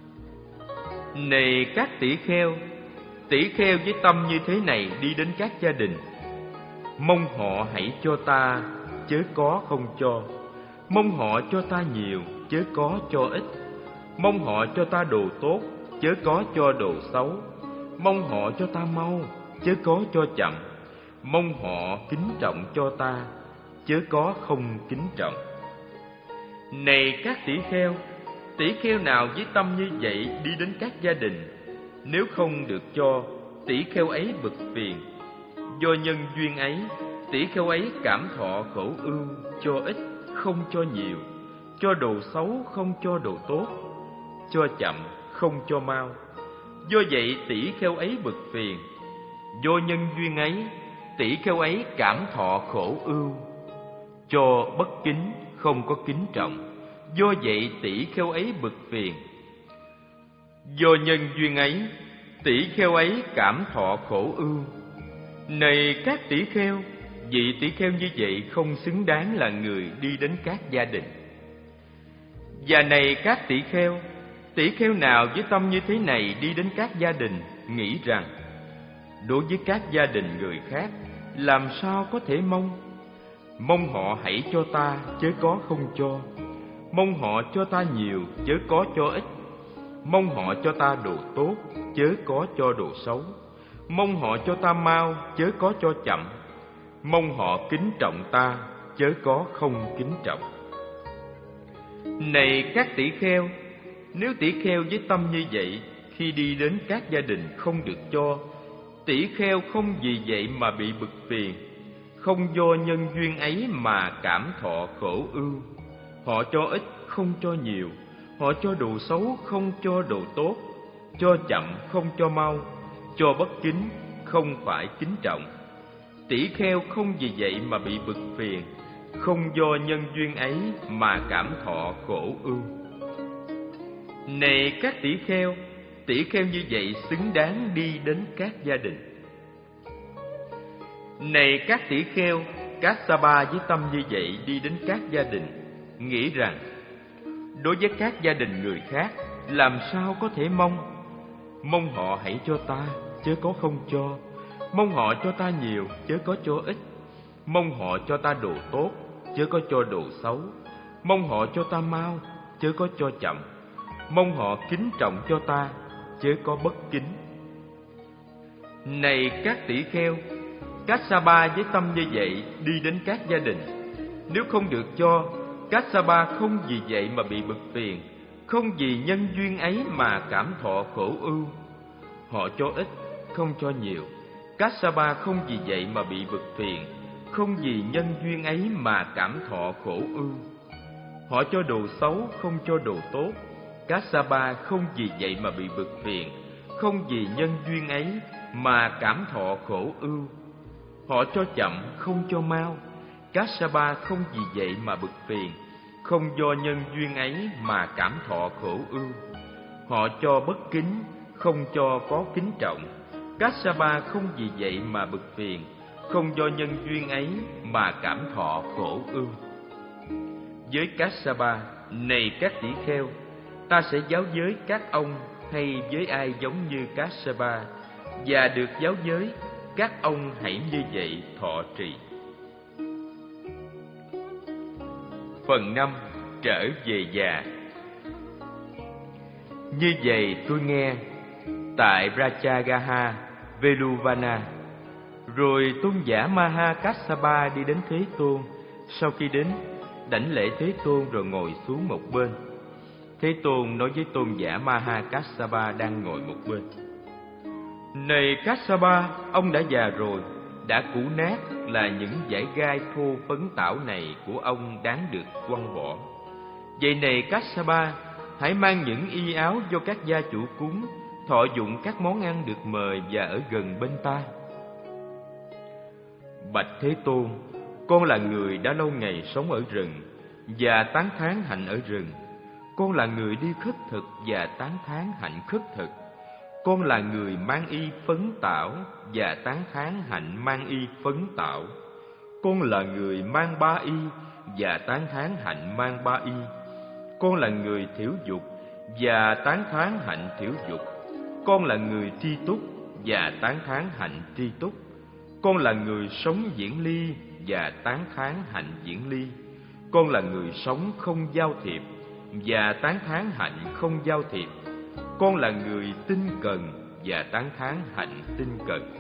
Này các tỷ kheo, tỷ kheo với tâm như thế này đi đến các gia đình, mong họ hãy cho ta, chớ có không cho. Mong họ cho ta nhiều, chớ có cho ít. Mong họ cho ta đồ tốt, chớ có cho đồ xấu. Mong họ cho ta mau, chớ có cho chậm. Mong họ kính trọng cho ta, chớ có không kính trọng. Này các tỷ kheo, tỷ kheo nào với tâm như vậy đi đến các gia đình, nếu không được cho, tỷ kheo ấy bực phiền. Do nhân duyên ấy, tỷ kheo ấy cảm thọ khổ ưu, cho ít không cho nhiều, cho đồ xấu không cho đồ tốt, cho chậm không cho mau. Do vậy tỷ kheo ấy bực phiền. Do nhân duyên ấy, tỷ kheo ấy cảm thọ khổ ưu, cho bất kính không có kính trọng. Do vậy tỷ kheo ấy bực phiền. Do nhân duyên ấy, tỷ kheo ấy cảm thọ khổ ưu. Này các tỷ kheo, vị tỷ kheo như vậy không xứng đáng là người đi đến các gia đình. Và này các tỷ kheo, tỷ kheo nào với tâm như thế này đi đến các gia đình, nghĩ rằng đối với các gia đình người khác, làm sao có thể mong? Mong họ hãy cho ta, chớ có không cho. Mong họ cho ta nhiều, chớ có cho ít. Mong họ cho ta đồ tốt, chớ có cho đồ xấu. Mong họ cho ta mau, chớ có cho chậm. Mong họ kính trọng ta, chớ có không kính trọng. Này các tỷ kheo, nếu tỷ kheo với tâm như vậy, khi đi đến các gia đình không được cho, tỷ kheo không vì vậy mà bị bực phiền, không do nhân duyên ấy mà cảm thọ khổ ưu. Họ cho ít, không cho nhiều. Họ cho đồ xấu, không cho đồ tốt. Cho chậm, không cho mau. Cho bất kính, không phải kính trọng. Tỷ kheo không vì vậy mà bị bực phiền, không do nhân duyên ấy mà cảm thọ khổ ưu. Này các tỷ kheo, tỷ kheo như vậy xứng đáng đi đến các gia đình. Này các tỷ kheo, Kassapa với tâm như vậy đi đến các gia đình, nghĩ rằng đối với các gia đình người khác, làm sao có thể mong? Mong họ hãy cho ta, chớ có không cho. Mong họ cho ta nhiều, chớ có cho ít. Mong họ cho ta đồ tốt, chớ có cho đồ xấu. Mong họ cho ta mau, chớ có cho chậm. Mong họ kính trọng cho ta, chớ có bất kính. Này các tỷ kheo, Kassapa với tâm như vậy đi đến các gia đình. Nếu không được cho, Kassapa không vì vậy mà bị bực phiền, không vì nhân duyên ấy mà cảm thọ khổ ưu. Họ cho ít, không cho nhiều. Kassapa không vì vậy mà bị bực phiền, không vì nhân duyên ấy mà cảm thọ khổ ưu. Họ cho đồ xấu, không cho đồ tốt. Kassapa không vì vậy mà bị bực phiền, không vì nhân duyên ấy mà cảm thọ khổ ưu. Họ cho chậm, không cho mau. Kassapa không vì vậy mà bực phiền, không do nhân duyên ấy mà cảm thọ khổ ưu. Họ cho bất kính, không cho có kính trọng. Kassapa không vì vậy mà bực phiền, không do nhân duyên ấy mà cảm thọ khổ ưu. Với Kassapa, này các tỷ kheo, ta sẽ giáo giới các ông hay với ai giống như Kassapa, và được giáo giới, các ông hãy như vậy thọ trì. Phần năm. Trở về già. Như vậy tôi nghe tại Rajagaha, Veluvana. Rồi tôn giả Maha Kassapa đi đến Thế Tôn. Sau khi đến, đảnh lễ Thế Tôn rồi ngồi xuống một bên. Thế Tôn nói với tôn giả Maha Kassapa đang ngồi một bên: Này Kassapa, ông đã già rồi, đã cũ nát, là những dải gai thô phấn tảo này của ông đáng được quăng bỏ. Vậy này Kassapa, hãy mang những y áo do các gia chủ cúng, thọ dụng các món ăn được mời và ở gần bên ta. Bạch Thế Tôn, con là người đã lâu ngày sống ở rừng và tán thán hạnh ở rừng. Con là người đi khất thực và tán thán hạnh khất thực. Con là người mang y phấn tảo và tán thán hạnh mang y phấn tảo. Con là người mang ba y và tán thán hạnh mang ba y. Con là người thiểu dục và tán thán hạnh thiểu dục. Con là người tri túc và tán thán hạnh tri túc. Con là người sống diễn ly và tán thán hạnh diễn ly. Con là người sống không giao thiệp và tán thán hạnh không giao thiệp. Con là người tinh cần và tán thán hạnh tinh cần.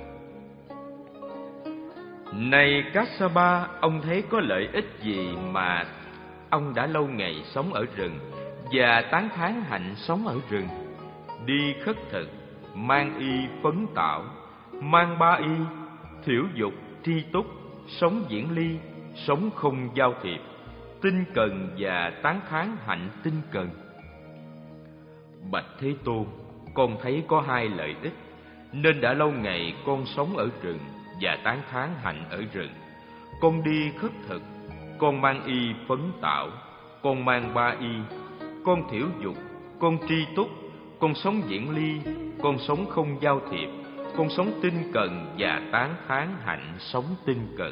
Này Kassapa, ông thấy có lợi ích gì mà ông đã lâu ngày sống ở rừng và tán thán hạnh sống ở rừng? Đi khất thực, mang y phấn tảo, mang ba y, thiểu dục, tri túc, sống diễn ly, sống không giao thiệp, tinh cần và tán thán hạnh tinh cần. Bạch Thế Tôn, con thấy có hai lợi ích, nên đã lâu ngày con sống ở rừng và tán thán hạnh ở rừng. Con đi khất thực, con mang y phấn tảo, con mang ba y, con thiểu dục, con tri túc, con sống viễn ly, con sống không giao thiệp, con sống tinh cần và tán thán hạnh sống tinh cần.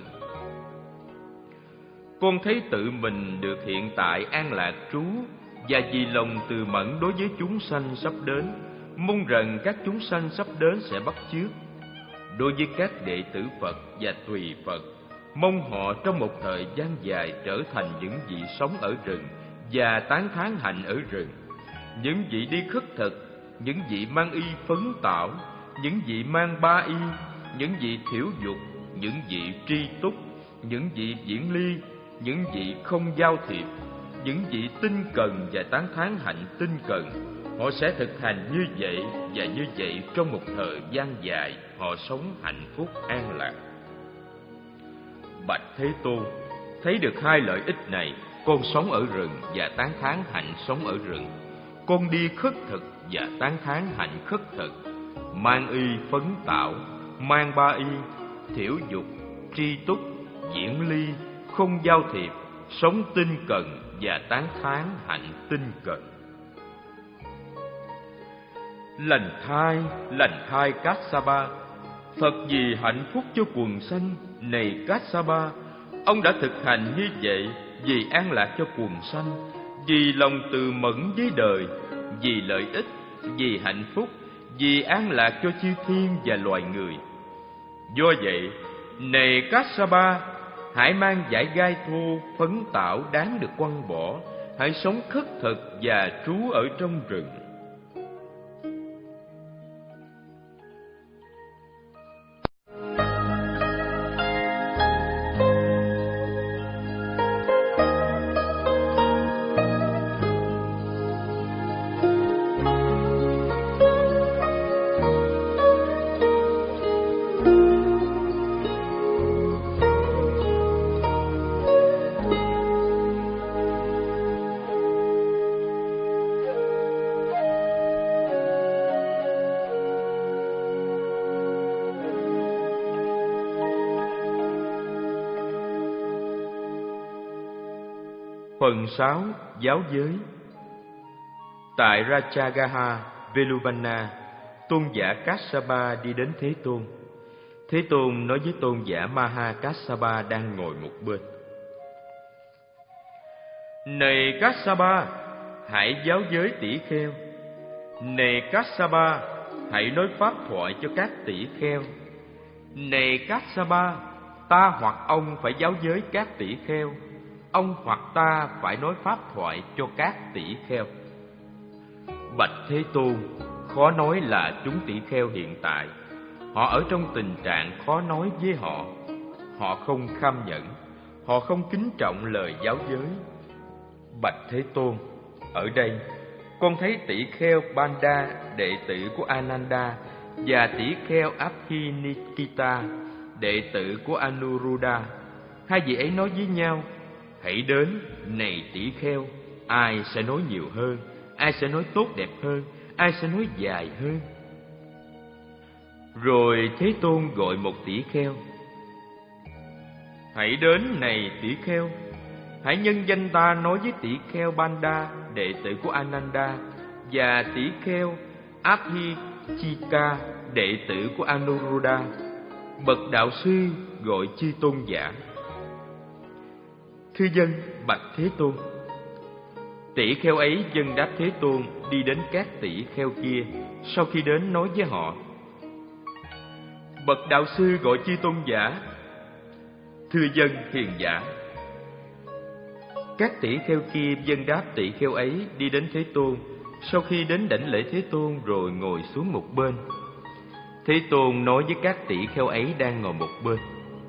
Con thấy tự mình được hiện tại an lạc trú, và vì lòng từ mẫn đối với chúng sanh sắp đến, mong rằng các chúng sanh sắp đến sẽ bắt chước. Đối với các đệ tử Phật và tùy Phật, mong họ trong một thời gian dài trở thành những vị sống ở rừng và tán thán hạnh ở rừng, những vị đi khất thực, những vị mang y phấn tảo, những vị mang ba y, những vị thiểu dục, những vị tri túc, những vị viễn ly, những vị không giao thiệp, những vị tinh cần và tán thán hạnh tinh cần. Họ sẽ thực hành như vậy, và như vậy trong một thời gian dài họ sống hạnh phúc an lạc. Bạch Thế Tôn, thấy được hai lợi ích này, con sống ở rừng và tán thán hạnh sống ở rừng, con đi khất thực và tán thán hạnh khất thực, mang y phấn tảo, mang ba y, thiểu dục, tri túc, viễn ly, không giao thiệp, sống tinh cần và tán thán hạnh tinh cần. Lành thai, lành thai Kassapa, Phật vì hạnh phúc cho quần sanh. Này Kassapa, ông đã thực hành như vậy vì an lạc cho quần sanh, vì lòng từ mẫn với đời, vì lợi ích, vì hạnh phúc, vì an lạc cho chư thiên và loài người. Do vậy, này Kassapa, hãy mang giải gai thô, phấn tảo đáng được quăng bỏ, hãy sống khất thực và trú ở trong rừng. Phần sáu. Giáo giới. Tại Rajagaha, Veluvana, tôn giả Kassapa đi đến Thế Tôn. Thế Tôn nói với tôn giả Maha Kassapa đang ngồi một bên: Này Kassapa, hãy giáo giới tỷ kheo. Này Kassapa, hãy nói pháp thoại cho các tỷ kheo. Này Kassapa, ta hoặc ông phải giáo giới các tỷ kheo, ông hoặc ta phải nói pháp thoại cho các tỷ kheo. Bạch Thế Tôn, khó nói là chúng tỷ kheo hiện tại. Họ ở trong tình trạng khó nói với họ. Họ không kham nhẫn, họ không kính trọng lời giáo giới. Bạch Thế Tôn, ở đây con thấy tỷ kheo Banda, đệ tử của Ananda, và tỷ kheo Abhinikita, đệ tử của Anuruddha. Hai vị ấy nói với nhau: Hãy đến, này tỷ kheo. Ai sẽ nói nhiều hơn? Ai sẽ nói tốt đẹp hơn? Ai sẽ nói dài hơn? Rồi Thế Tôn gọi một tỷ kheo: Hãy đến, này tỷ kheo. Hãy nhân danh ta nói với tỷ kheo Banda, đệ tử của Ananda, và tỷ kheo Abhichika, đệ tử của Anuruddha. Bậc đạo sư gọi chư tôn giả: Thưa dân, bạch Thế Tôn. Tỷ kheo ấy dâng đáp Thế Tôn, đi đến các tỷ kheo kia. Sau khi đến nói với họ: Bậc đạo sư gọi chư tôn giả: Thưa dân hiền giả. Các tỷ kheo kia dâng đáp tỷ kheo ấy, đi đến Thế Tôn. Sau khi đến đảnh lễ Thế Tôn rồi ngồi xuống một bên. Thế Tôn nói với các tỷ kheo ấy đang ngồi một bên: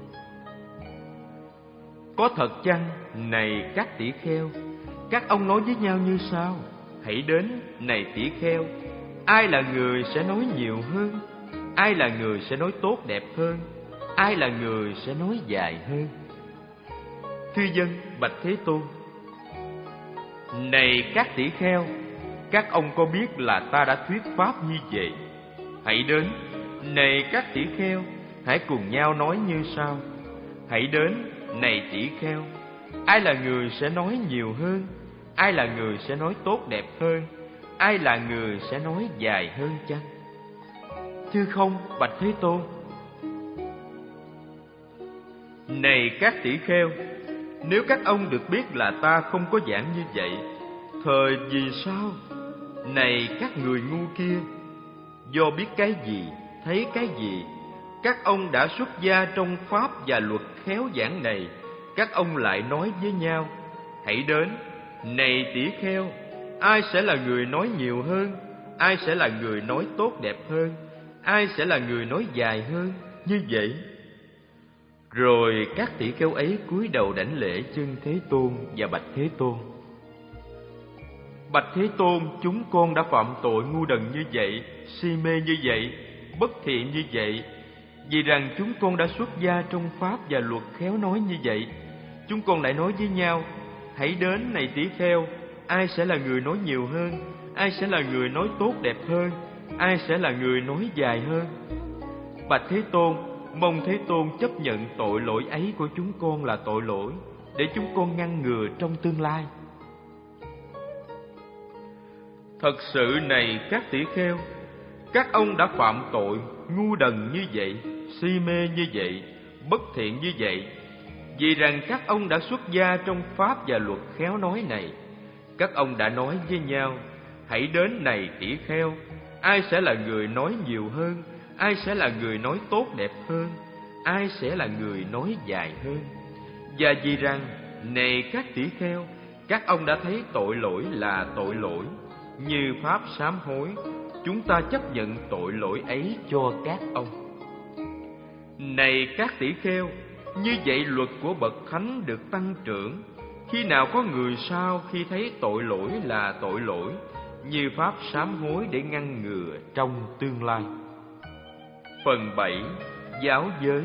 Có thật chăng, này các tỷ kheo? Các ông nói với nhau như sau: Hãy đến, này tỷ kheo. Ai là người sẽ nói nhiều hơn? Ai là người sẽ nói tốt đẹp hơn? Ai là người sẽ nói dài hơn? Thưa dân, bạch Thế Tôn. Này các tỷ kheo, các ông có biết là ta đã thuyết pháp như vậy? Hãy đến, này các tỷ kheo, hãy cùng nhau nói như sau: Hãy đến, này tỷ kheo. Ai là người sẽ nói nhiều hơn? Ai là người sẽ nói tốt đẹp hơn? ai là người sẽ nói dài hơn chăng? Thưa không, bạch Thế Tôn. Này các tỷ kheo, nếu các ông được biết là ta không có giảng như vậy, thời vì sao? Này các người ngu kia, do biết cái gì, thấy cái gì, các ông đã xuất gia trong pháp và luật khéo giảng này, các ông lại nói với nhau: hãy đến, này tỷ kheo, ai sẽ là người nói nhiều hơn, ai sẽ là người nói tốt đẹp hơn, ai sẽ là người nói dài hơn, như vậy. Rồi các tỷ kheo ấy cúi đầu đảnh lễ chân Thế Tôn và bạch Thế Tôn: bạch Thế Tôn, chúng con đã phạm tội ngu đần như vậy, si mê như vậy, bất thiện như vậy. Vì rằng chúng con đã xuất gia trong pháp và luật khéo nói như vậy, chúng con lại nói với nhau: hãy đến, này tỷ kheo, ai sẽ là người nói nhiều hơn, ai sẽ là người nói tốt đẹp hơn, ai sẽ là người nói dài hơn. Bạch Thế Tôn, mong Thế Tôn chấp nhận tội lỗi ấy của chúng con là tội lỗi, để chúng con ngăn ngừa trong tương lai. Thật sự này các tỷ kheo, các ông đã phạm tội ngu đần như vậy, si mê như vậy, bất thiện như vậy. Vì rằng các ông đã xuất gia trong pháp và luật khéo nói này, các ông đã nói với nhau: hãy đến, này tỷ kheo, ai sẽ là người nói nhiều hơn, ai sẽ là người nói tốt đẹp hơn, ai sẽ là người nói dài hơn. Và vì rằng, này các tỷ kheo, các ông đã thấy tội lỗi là tội lỗi, như pháp sám hối, chúng ta chấp nhận tội lỗi ấy cho các ông. Này các tỷ kheo, như vậy luật của bậc thánh được tăng trưởng. Khi nào có người sau khi thấy tội lỗi là tội lỗi, như pháp sám hối để ngăn ngừa trong tương lai. Phần bảy. Giáo giới.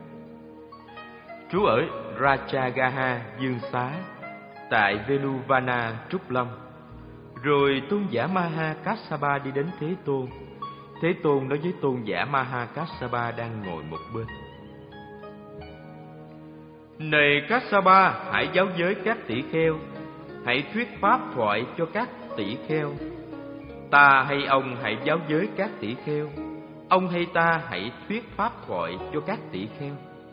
Trú ở Rajagaha Dương Xá, tại Veluvana Trúc Lâm. Rồi tôn giả Maha Kassapa đi đến Thế Tôn. Thế Tôn nói với tôn giả Maha Kassapa đang ngồi một bên: này Kassapa, hãy giáo giới các tỷ kheo, hãy thuyết pháp thoại cho các tỷ kheo. Ta hay ông hãy giáo giới các tỷ kheo, ông hay ta hãy thuyết pháp thoại cho các tỷ kheo.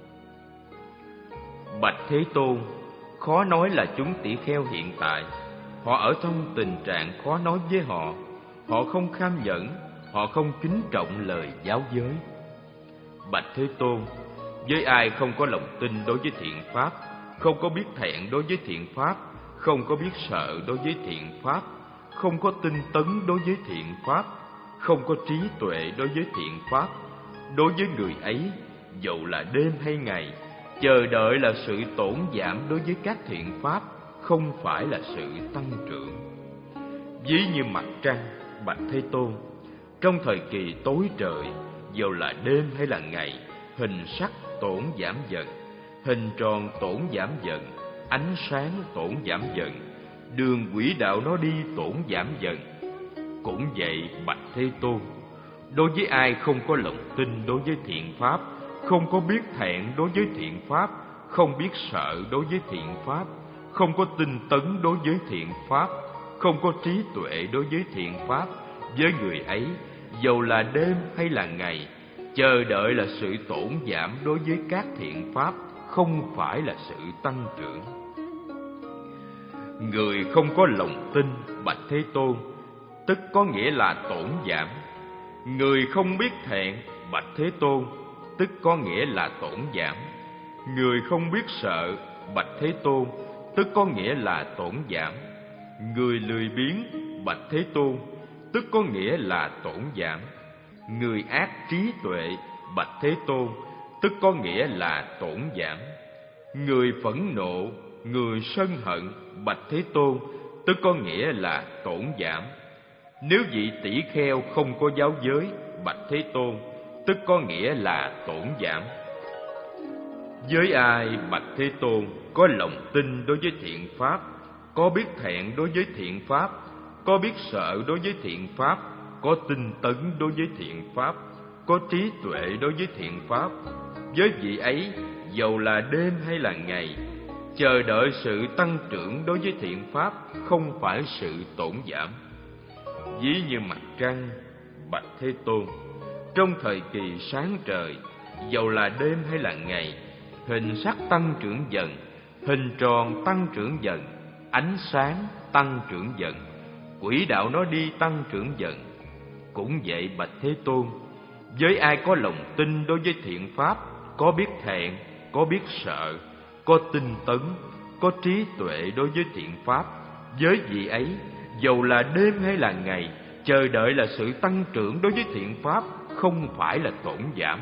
Bạch Thế Tôn, khó nói là chúng tỷ kheo hiện tại. Họ ở trong tình trạng khó nói với họ. Họ không kham nhẫn, họ không kính trọng lời giáo giới. Bạch Thế Tôn, với ai không có lòng tin đối với thiện pháp, không có biết thẹn đối với thiện pháp, không có biết sợ đối với thiện pháp, không có tinh tấn đối với thiện pháp, không có trí tuệ đối với thiện pháp, đối với người ấy, dầu là đêm hay ngày, chờ đợi là sự tổn giảm đối với các thiện pháp, không phải là sự tăng trưởng. Ví như mặt trăng, bạch Thế Tôn, trong thời kỳ tối trời, dầu là đêm hay là ngày, hình sắc tổn giảm dần, hình tròn tổn giảm dần, ánh sáng tổn giảm dần, đường quỹ đạo nó đi tổn giảm dần. Cũng vậy, bạch Thế Tôn, đối với ai không có lòng tin đối với thiện pháp, không có biết thẹn đối với thiện pháp, không biết sợ đối với thiện pháp, không có tinh tấn đối với thiện pháp, không có trí tuệ đối với thiện pháp, với người ấy, dầu là đêm hay là ngày, chờ đợi là sự tổn giảm đối với các thiện pháp, không phải là sự tăng trưởng. Người không có lòng tin, bạch Thế Tôn, tức có nghĩa là tổn giảm. Người không biết thẹn, bạch Thế Tôn, tức có nghĩa là tổn giảm. Người không biết sợ, bạch Thế Tôn, tức có nghĩa là tổn giảm. Người lười biếng, bạch Thế Tôn, tức có nghĩa là tổn giảm. Người ác trí tuệ, bạch Thế Tôn, tức có nghĩa là tổn giảm. Người phẫn nộ, người sân hận, bạch Thế Tôn, tức có nghĩa là tổn giảm. Nếu vị tỷ kheo không có giáo giới, bạch Thế Tôn, tức có nghĩa là tổn giảm. Với ai, bạch Thế Tôn, có lòng tin đối với thiện pháp, có biết thẹn đối với thiện pháp, có biết sợ đối với thiện pháp, có tinh tấn đối với thiện pháp, có trí tuệ đối với thiện pháp, với vị ấy, dầu là đêm hay là ngày, chờ đợi sự tăng trưởng đối với thiện pháp, không phải sự tổn giảm. Ví như mặt trăng, bạch Thế Tôn, trong thời kỳ sáng trời, dầu là đêm hay là ngày, hình sắc tăng trưởng dần, hình tròn tăng trưởng dần, ánh sáng tăng trưởng dần, quỹ đạo nó đi tăng trưởng dần. Cũng vậy bạch Thế Tôn, với ai có lòng tin đối với thiện pháp, có biết thẹn, có biết sợ, có tinh tấn, có trí tuệ đối với thiện pháp, với vị ấy, dầu là đêm hay là ngày, chờ đợi là sự tăng trưởng đối với thiện pháp, không phải là tổn giảm.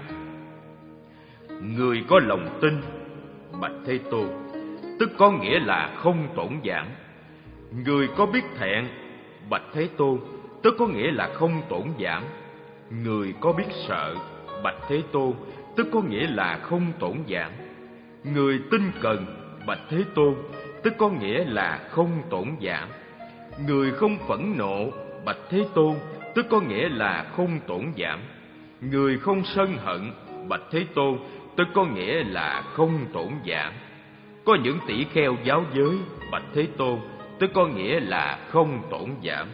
Người có lòng tin, bạch Thế Tôn, tức có nghĩa là không tổn giảm. Người có biết thẹn, bạch Thế Tôn, tức có nghĩa là không tổn giảm. Người có biết sợ, bạch Thế Tôn, tức có nghĩa là không tổn giảm. Người tinh cần, bạch Thế Tôn, tức có nghĩa là không tổn giảm. Người không phẫn nộ, bạch Thế Tôn, tức có nghĩa là không tổn giảm. Người không sân hận, bạch Thế Tôn, tức có nghĩa là không tổn giảm. Có những tỷ kheo giáo giới, bạch Thế Tôn, tức có nghĩa là không tổn giảm.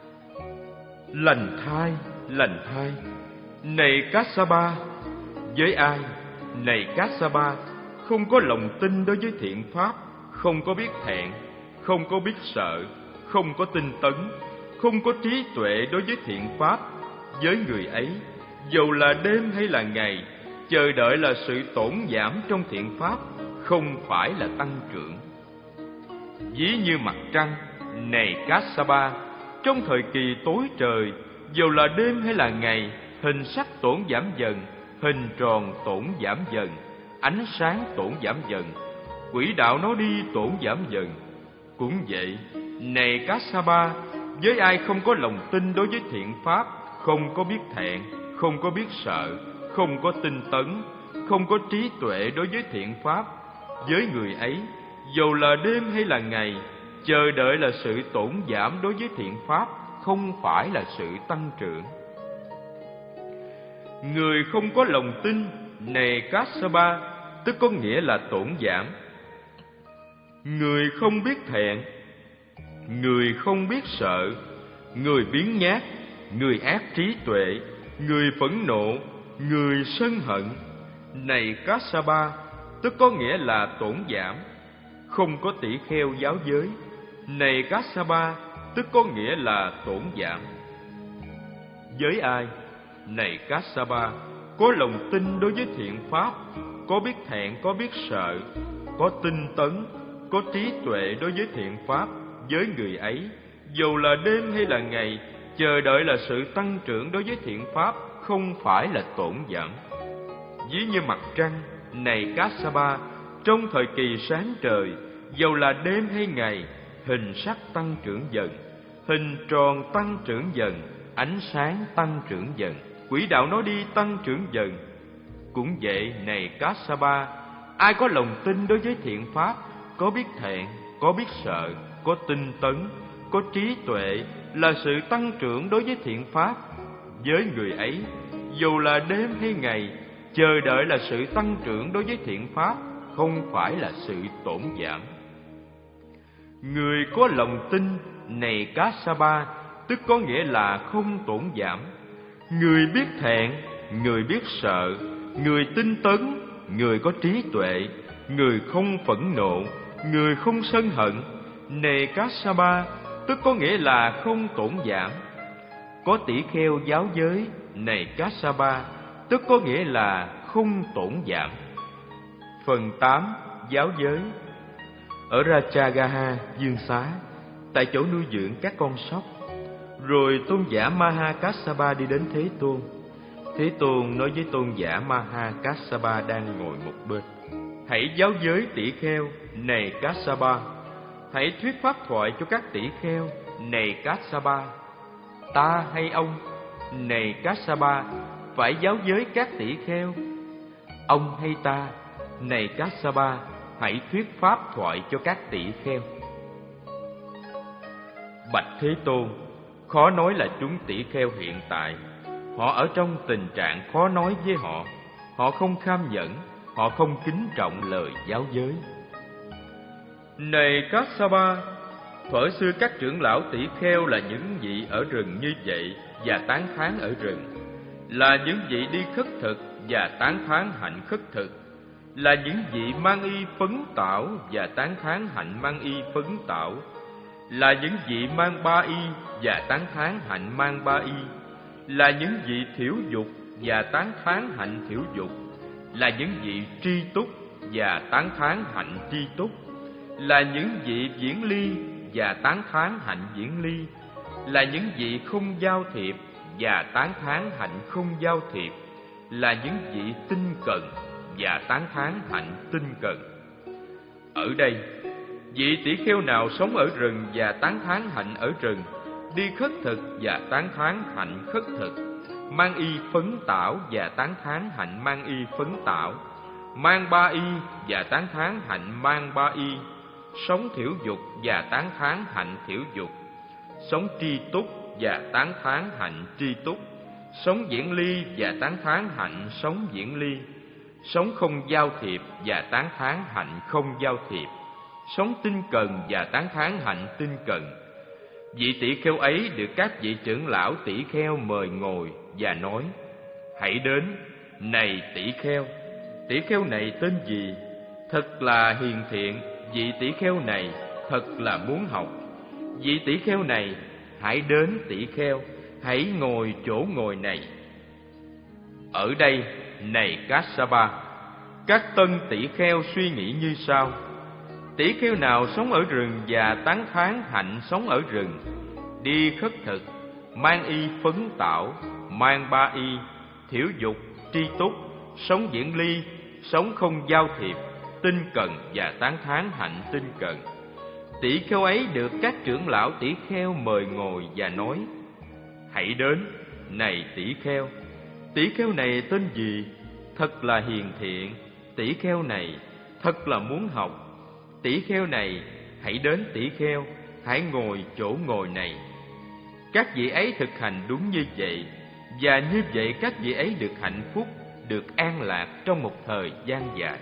Lành thai, lành thai, này Kassapa, với ai, này Kassapa, không có lòng tin đối với thiện pháp, không có biết thẹn, không có biết sợ, không có tinh tấn, không có trí tuệ đối với thiện pháp, với người ấy, dầu là đêm hay là ngày, chờ đợi là sự tổn giảm trong thiện pháp, không phải là tăng trưởng. Ví như mặt trăng, này Kassapa, trong thời kỳ tối trời, dầu là đêm hay là ngày, hình sắc tổn giảm dần, hình tròn tổn giảm dần, ánh sáng tổn giảm dần, quỹ đạo nó đi tổn giảm dần. Cũng vậy, này Kassapa, với ai không có lòng tin đối với thiện pháp, không có biết thẹn, không có biết sợ, không có tinh tấn, không có trí tuệ đối với thiện pháp, với người ấy, dầu là đêm hay là ngày, chờ đợi là sự tổn giảm đối với thiện pháp, không phải là sự tăng trưởng. Người không có lòng tin, này Kassapa, tức có nghĩa là tổn giảm. Người không biết thẹn, người không biết sợ, người biếng nhác, người ác trí tuệ, người phẫn nộ, người sân hận, này Kassapa, tức có nghĩa là tổn giảm. Không có tỷ kheo giáo giới, này Kassapa, tức có nghĩa là tổn giảm. Với ai, này Kassapa, có lòng tin đối với thiện pháp, có biết thẹn, có biết sợ, có tinh tấn, có trí tuệ đối với thiện pháp, với người ấy, dầu là đêm hay là ngày, chờ đợi là sự tăng trưởng đối với thiện pháp, không phải là tổn giảm. Ví như mặt trăng, này Kassapa, trong thời kỳ sáng trời, dầu là đêm hay ngày, hình sắc tăng trưởng dần, hình tròn tăng trưởng dần, ánh sáng tăng trưởng dần, quỹ đạo nó đi tăng trưởng dần. Cũng vậy, này Kassapa, ai có lòng tin đối với thiện pháp, có biết thẹn, có biết sợ, có tinh tấn, có trí tuệ, là sự tăng trưởng đối với thiện pháp, với người ấy, dù là đêm hay ngày, chờ đợi là sự tăng trưởng đối với thiện pháp, không phải là sự tổn giảm. Người có lòng tin, này Kassapa, tức có nghĩa là không tổn giảm. Người biết thẹn, người biết sợ, người tinh tấn, người có trí tuệ, người không phẫn nộ, người không sân hận, này Kassapa, tức có nghĩa là không tổn giảm. Có tỷ kheo giáo giới, này Kassapa, tức có nghĩa là không tổn giảm. Phần tám. Giáo giới. Ở Rajagaha, Dương Xá, tại chỗ nuôi dưỡng các con sóc, rồi tôn giả Maha Kassapa đi đến Thế Tôn. Thế Tôn nói với tôn giả Maha Kassapa đang ngồi một bên: hãy giáo giới tỷ kheo, này Kassapa. Hãy thuyết pháp thoại cho các tỷ kheo, này Kassapa. Ta hay ông, này Kassapa, phải giáo giới các tỷ kheo? Ông hay ta, này Kassapa, hãy thuyết pháp thoại cho các tỷ kheo. Bạch Thế Tôn, khó nói là chúng tỷ kheo hiện tại. Họ ở trong tình trạng khó nói với họ. Họ không kham nhẫn, họ không kính trọng lời giáo giới. Này Kassapa, Thuở xưa các trưởng lão tỷ kheo là những vị ở rừng như vậy và tán thán ở rừng, là những vị đi khất thực và tán thán hạnh khất thực, là những vị mang y phấn tảo và tán thán hạnh mang y phấn tảo, là những vị mang ba y và tán thán hạnh mang ba y, là những vị thiểu dục và tán thán hạnh thiểu dục, là những vị tri túc và tán thán hạnh tri túc, là những vị viễn ly và tán thán hạnh viễn ly, là những vị không giao thiệp và tán thán hạnh không giao thiệp, là những vị tinh cần và tán thán hạnh tinh cần. Ở đây, vị tỷ kheo nào sống ở rừng và tán thán hạnh ở rừng, đi khất thực và tán thán hạnh khất thực, mang y phấn tảo và tán thán hạnh mang y phấn tảo, mang ba y và tán thán hạnh mang ba y, sống thiểu dục và tán thán hạnh thiểu dục, sống tri túc và tán thán hạnh tri túc, sống viễn ly và tán thán hạnh sống viễn ly, sống không giao thiệp và tán thán hạnh không giao thiệp, sống tinh cần và tán thán hạnh tinh cần. Vị tỷ kheo ấy được các vị trưởng lão tỷ kheo mời ngồi và nói: hãy đến, này tỷ kheo. Tỷ kheo này tên gì? Thật là hiền thiện. Vị tỷ kheo này thật là muốn học. Vị tỷ kheo này, hãy đến tỷ kheo, hãy ngồi chỗ ngồi này. Ở đây, này Kassapa, các tân tỷ kheo suy nghĩ như sau: tỷ kheo nào sống ở rừng và tán thán hạnh sống ở rừng, đi khất thực, mang y phấn tảo, mang ba y, thiểu dục, tri túc, sống viễn ly, sống không giao thiệp, tinh cần và tán thán hạnh tinh cần. Tỷ kheo ấy được các trưởng lão tỷ kheo mời ngồi và nói: hãy đến, này tỷ kheo. Tỷ kheo này tên gì? Thật là hiền thiện. Tỷ kheo này thật là muốn học. Tỷ kheo này, hãy đến tỷ kheo, hãy ngồi chỗ ngồi này. Các vị ấy thực hành đúng như vậy, và như vậy các vị ấy được hạnh phúc, được an lạc trong một thời gian dài.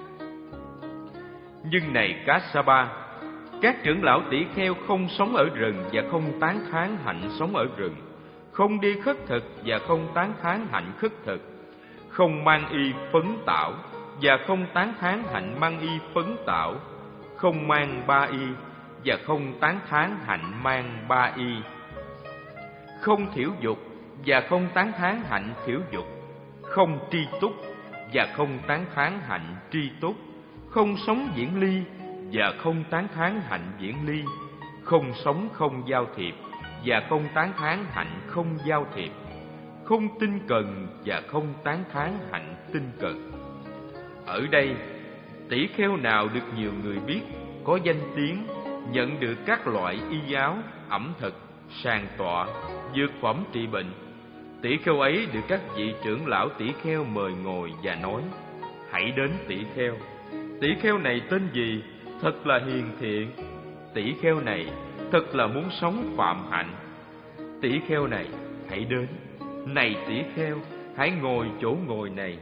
Nhưng này Kassapa, các trưởng lão tỷ kheo không sống ở rừng và không tán thán hạnh sống ở rừng, không đi khất thực và không tán thán hạnh khất thực, không mang y phấn tảo và không tán thán hạnh mang y phấn tảo, không mang ba y và không tán thán hạnh mang ba y, không thiểu dục và không tán thán hạnh thiểu dục, không tri túc và không tán thán hạnh tri túc, không sống viễn ly và không tán thán hạnh viễn ly, không sống không giao thiệp và không tán thán hạnh không giao thiệp, không tinh cần và không tán thán hạnh tinh cần. Ở đây, tỷ kheo nào được nhiều người biết, có danh tiếng, nhận được các loại y áo, ẩm thực, sàng tọa, dược phẩm trị bệnh, tỷ kheo ấy được các vị trưởng lão tỷ kheo mời ngồi và nói: hãy đến tỷ kheo. Tỷ kheo này tên gì? Thật là hiền thiện. Tỷ kheo này thật là muốn sống phạm hạnh. Tỷ kheo này, hãy đến, này tỷ kheo, hãy ngồi chỗ ngồi này.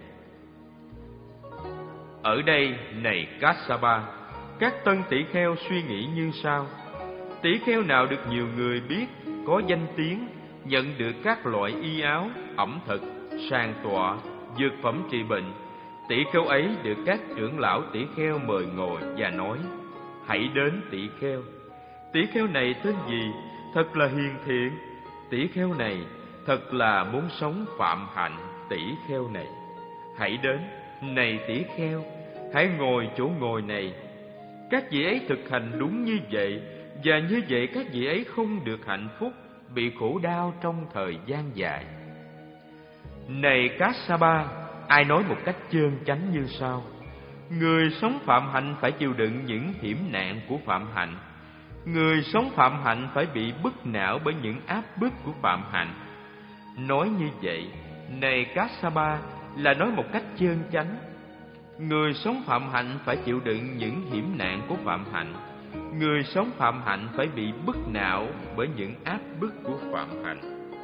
Ở đây, này Kassapa, các tân tỷ kheo suy nghĩ như sau: tỷ kheo nào được nhiều người biết, có danh tiếng, nhận được các loại y áo, ẩm thực, sàng tọa, dược phẩm trị bệnh, tỷ kheo ấy được các trưởng lão tỷ kheo mời ngồi và nói: hãy đến tỷ kheo. Tỷ kheo này tên gì? Thật là hiền thiện. Tỷ kheo này thật là muốn sống phạm hạnh. Tỷ kheo này, hãy đến, này tỷ kheo, hãy ngồi chỗ ngồi này. Các vị ấy thực hành đúng như vậy, và như vậy các vị ấy không được hạnh phúc, bị khổ đau trong thời gian dài. Này Kassapa, ai nói một cách chơn chánh như sau: người sống phạm hạnh phải chịu đựng những hiểm nạn của phạm hạnh. Người sống phạm hạnh phải bị bức não bởi những áp bức của phạm hạnh. Nói như vậy, này Kassapa, là nói một cách chơn chánh. Người sống phạm hạnh phải chịu đựng những hiểm nạn của phạm hạnh. Người sống phạm hạnh phải bị bức não bởi những áp bức của phạm hạnh.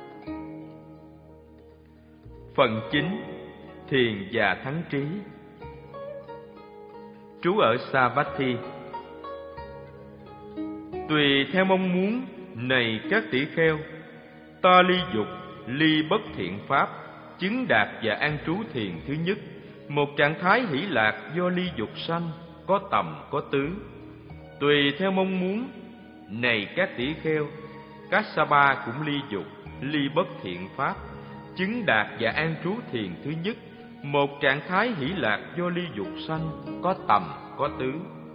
Phần chín. Thiền và thắng trí. Trú ở Savatthi. Tùy theo mong muốn, này các tỷ kheo, ta ly dục, ly bất thiện pháp, chứng đạt và an trú thiền thứ nhất, một trạng thái hỷ lạc do ly dục sanh, có tầm có tứ. Tùy theo mong muốn, này các tỷ kheo, Kassapa cũng ly dục, ly bất thiện pháp, chứng đạt và an trú thiền thứ nhất, một trạng thái hỷ lạc do ly dục sanh, có tầm có tứ.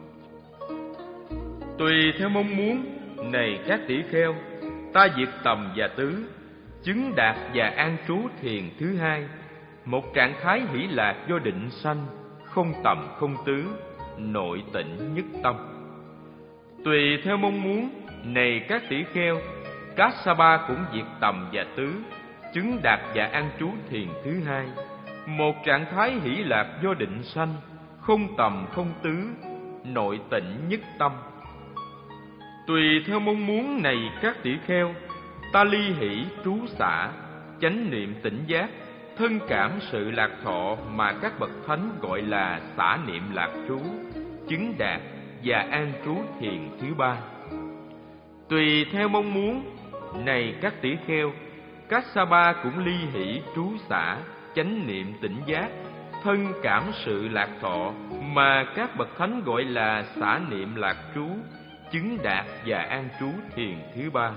Tùy theo mong muốn, này các tỷ kheo, ta diệt tầm và tứ, chứng đạt và an trú thiền thứ hai, một trạng thái hỷ lạc do định sanh, không tầm không tứ, nội tịnh nhất tâm. Tùy theo mong muốn, này các tỷ kheo, Kassapa cũng diệt tầm và tứ, chứng đạt và an trú thiền thứ hai, một trạng thái hỷ lạc do định sanh, không tầm không tứ, nội tịnh nhất tâm. Tùy theo mong muốn, này các tỷ kheo, ta ly hỷ trú xả, chánh niệm tỉnh giác, thân cảm sự lạc thọ mà các bậc thánh gọi là xả niệm lạc trú, chứng đạt và an trú thiền thứ ba. Tùy theo mong muốn, này các tỷ kheo, Kassapa cũng ly hỷ trú xả, chánh niệm tỉnh giác, thân cảm sự lạc thọ mà các bậc thánh gọi là xả niệm lạc trú, chứng đạt và an trú thiền thứ ba.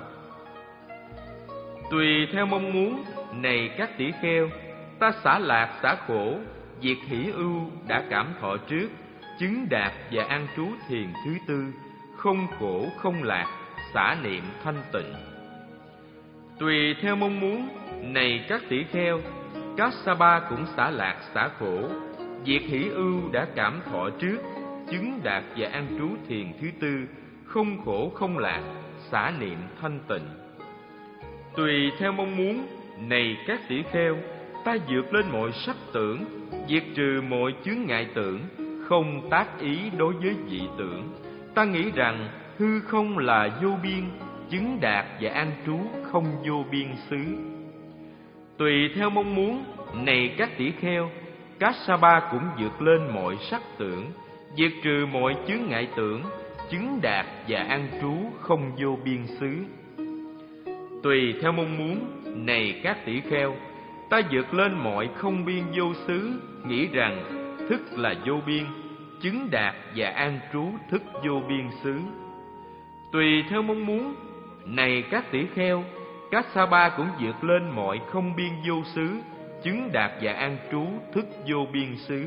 Tùy theo mong muốn, này các tỷ kheo, ta xả lạc xả khổ, diệt hỷ ưu đã cảm thọ trước, chứng đạt và an trú thiền thứ tư, không khổ không lạc, xả niệm thanh tịnh. Tùy theo mong muốn, này các tỷ kheo, Kassapa cũng xả lạc xả khổ, diệt hỷ ưu đã cảm thọ trước, chứng đạt và an trú thiền thứ tư, không khổ không lạc, xả niệm thanh tịnh. Tùy theo mong muốn, này các tỷ kheo, ta vượt lên mọi sắc tưởng, diệt trừ mọi chướng ngại tưởng, không tác ý đối với dị tưởng. Ta nghĩ rằng hư không là vô biên, chứng đạt và an trú không vô biên xứ. Tùy theo mong muốn, này các tỷ kheo, Kassapa cũng vượt lên mọi sắc tưởng, diệt trừ mọi chướng ngại tưởng, chứng đạt và an trú không vô biên xứ. Tùy theo mong muốn, này các tỷ kheo, ta vượt lên mọi không biên vô xứ, nghĩ rằng thức là vô biên, chứng đạt và an trú thức vô biên xứ. Tùy theo mong muốn, này các tỷ kheo, Kassapa cũng vượt lên mọi không biên vô xứ, chứng đạt và an trú thức vô biên xứ.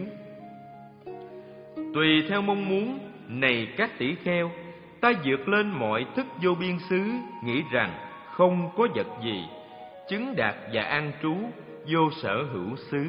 Tùy theo mong muốn, này các tỷ kheo, ta vượt lên mọi thức vô biên xứ, nghĩ rằng không có vật gì, chứng đạt và an trú vô sở hữu xứ.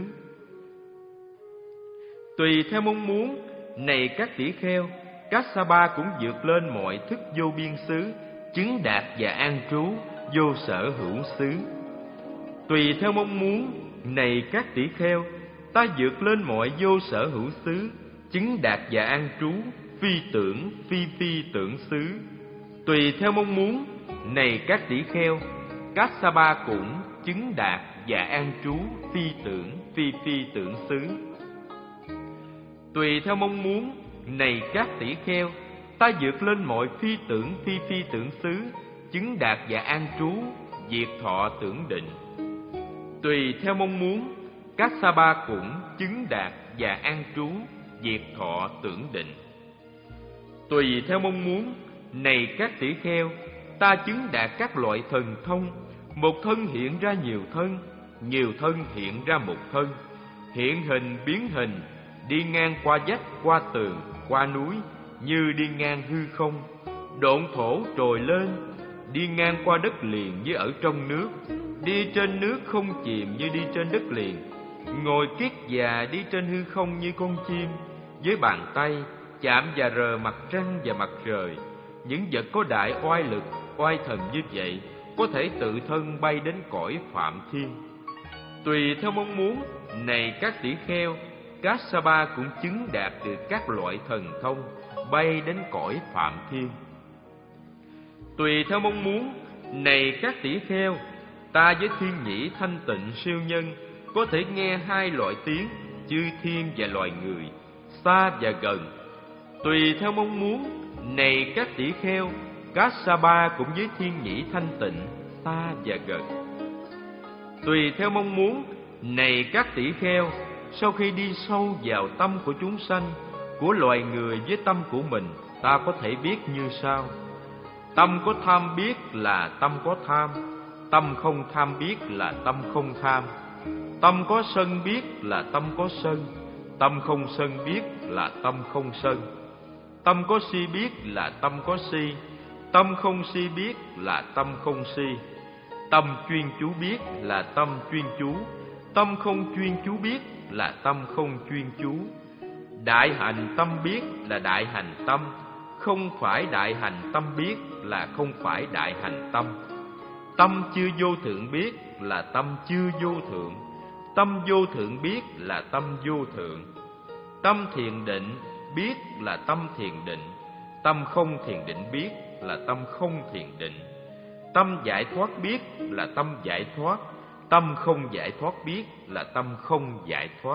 Tùy theo mong muốn, này các tỷ kheo, Kassapa cũng vượt lên mọi thức vô biên xứ, chứng đạt và an trú vô sở hữu xứ. Tùy theo mong muốn, này các tỷ kheo, ta vượt lên mọi vô sở hữu xứ, chứng đạt và an trú phi tưởng phi phi tưởng xứ. Tùy theo mong muốn, này các tỷ kheo, Kassapa cũng chứng đạt và an trú phi tưởng phi phi tưởng xứ. Tùy theo mong muốn, này các tỷ kheo, ta vượt lên mọi phi tưởng phi phi tưởng xứ, chứng đạt và an trú diệt thọ tưởng định. Tùy theo mong muốn, Kassapa cũng chứng đạt và an trú diệt thọ tưởng định. Tùy theo mong muốn, này các tỷ kheo, ta chứng đạt các loại thần thông, một thân hiện ra nhiều thân, nhiều thân hiện ra một thân, hiện hình biến hình, đi ngang qua vách, qua tường, qua núi, như đi ngang hư không, độn thổ trồi lên, đi ngang qua đất liền như ở trong nước, đi trên nước không chìm như đi trên đất liền, ngồi kiết già đi trên hư không như con chim, với bàn tay chạm và rờ mặt trăng và mặt trời. Những vật có đại oai lực, oai thần như vậy có thể tự thân bay đến cõi Phạm Thiên. Tùy theo mong muốn, này các tỷ kheo, Kassapa cũng chứng đạt được các loại thần thông, bay đến cõi Phạm Thiên. Tùy theo mong muốn, này các tỷ kheo, ta với thiên nhĩ thanh tịnh siêu nhân có thể nghe hai loại tiếng, chư thiên và loài người, xa và gần. Tùy theo mong muốn, này các tỷ kheo, Kassapa cũng với thiên nhĩ thanh tịnh, xa và gần. Tùy theo mong muốn, này các tỷ kheo, sau khi đi sâu vào tâm của chúng sanh, của loài người với tâm của mình, ta có thể biết như sau. Tâm có tham biết là tâm có tham, tâm không tham biết là tâm không tham. Tâm có sân biết là tâm có sân, tâm không sân biết là tâm không sân. Tâm có si biết là tâm có si, tâm không si biết là tâm không si. Tâm chuyên chú biết là tâm chuyên chú, tâm không chuyên chú biết là tâm không chuyên chú. Đại hành tâm biết là đại hành tâm, không phải đại hành tâm biết là không phải đại hành tâm. Tâm chưa vô thượng biết là tâm chưa vô thượng, tâm vô thượng biết là tâm vô thượng. Tâm thiền định biết là tâm thiền định, tâm không thiền định biết là tâm không thiền định. Tâm giải thoát biết là tâm giải thoát, tâm không giải thoát biết là tâm không giải thoát.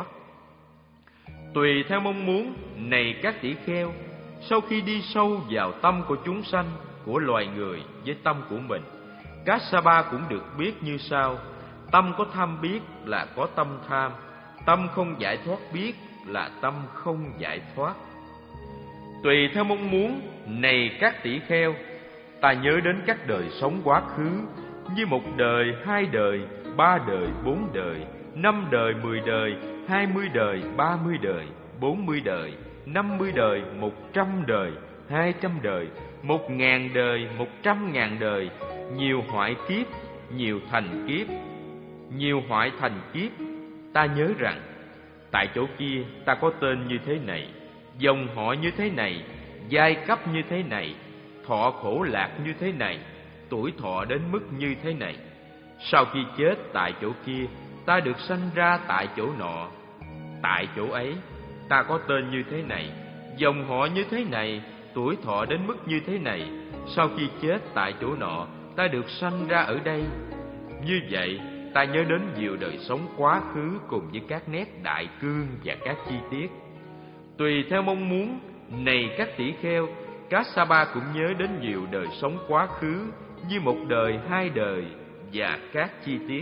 Tùy theo mong muốn, này các tỷ kheo, sau khi đi sâu vào tâm của chúng sanh, của loài người với tâm của mình, Kassapa cũng được biết như sau. Tâm có tham biết là có tâm tham, tâm không giải thoát biết là tâm không giải thoát. Tùy theo mong muốn, này các tỷ kheo, ta nhớ đến các đời sống quá khứ, như một đời, hai đời, ba đời, bốn đời, năm đời, mười đời, hai mươi đời, ba mươi đời, bốn mươi đời, năm mươi đời, một trăm đời, hai trăm đời, một ngàn đời, một trăm ngàn đời, nhiều hoại kiếp, nhiều thành kiếp, nhiều hoại thành kiếp. Ta nhớ rằng, tại chỗ kia ta có tên như thế này, dòng họ như thế này, giai cấp như thế này, thọ khổ lạc như thế này, tuổi thọ đến mức như thế này. Sau khi chết tại chỗ kia, ta được sanh ra tại chỗ nọ. Tại chỗ ấy, ta có tên như thế này, dòng họ như thế này, tuổi thọ đến mức như thế này. Sau khi chết tại chỗ nọ, ta được sanh ra ở đây. Như vậy, ta nhớ đến nhiều đời sống quá khứ cùng với các nét đại cương và các chi tiết. Tùy theo mong muốn, này các tỷ kheo, Kassapa cũng nhớ đến nhiều đời sống quá khứ, như một đời, hai đời và các chi tiết.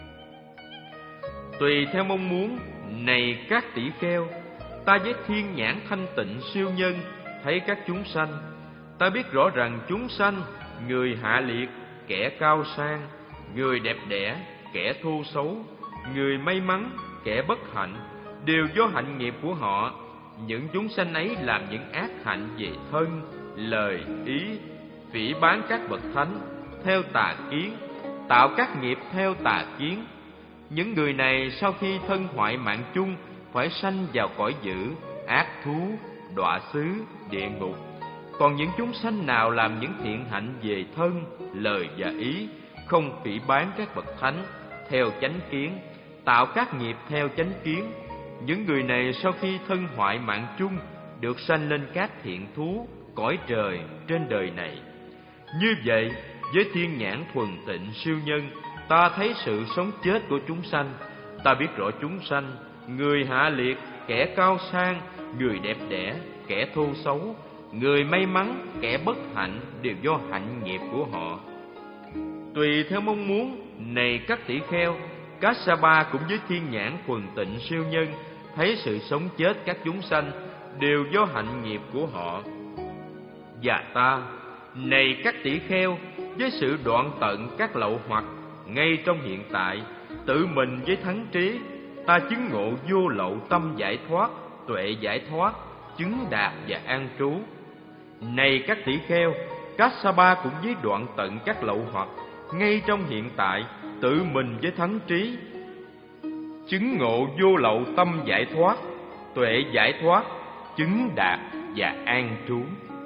Tùy theo mong muốn, này các tỷ kheo, ta với thiên nhãn thanh tịnh siêu nhân thấy các chúng sanh. Ta biết rõ rằng chúng sanh, người hạ liệt, kẻ cao sang, người đẹp đẽ, kẻ thô xấu, người may mắn, kẻ bất hạnh, đều do hạnh nghiệp của họ. Những chúng sanh ấy làm những ác hạnh về thân, lời, ý, phỉ báng các bậc thánh, theo tà kiến, tạo các nghiệp theo tà kiến. Những người này sau khi thân hoại mạng chung, phải sanh vào cõi dữ, ác thú, đọa xứ, địa ngục. Còn những chúng sanh nào làm những thiện hạnh về thân, lời và ý, không phỉ báng các bậc thánh, theo chánh kiến, tạo các nghiệp theo chánh kiến, những người này sau khi thân hoại mạng chung, được sanh lên các thiện thú, cõi trời trên đời này. Như vậy, với thiên nhãn thuần tịnh siêu nhân, ta thấy sự sống chết của chúng sanh. Ta biết rõ chúng sanh, người hạ liệt, kẻ cao sang, người đẹp đẽ, kẻ thô xấu, người may mắn, kẻ bất hạnh, đều do hạnh nghiệp của họ. Tùy theo mong muốn, này các tỷ kheo, Kassapa cũng với thiên nhãn thuần tịnh siêu nhân thấy sự sống chết các chúng sanh đều do hạnh nghiệp của họ. Và ta, này các tỷ kheo, với sự đoạn tận các lậu hoặc ngay trong hiện tại, tự mình với thắng trí, ta chứng ngộ vô lậu tâm giải thoát, tuệ giải thoát, chứng đạt và an trú. Này các tỷ kheo, Kassapa cũng với đoạn tận các lậu hoặc ngay trong hiện tại, tự mình với thắng trí, chứng ngộ vô lậu tâm giải thoát, tuệ giải thoát, chứng đạt và an trú.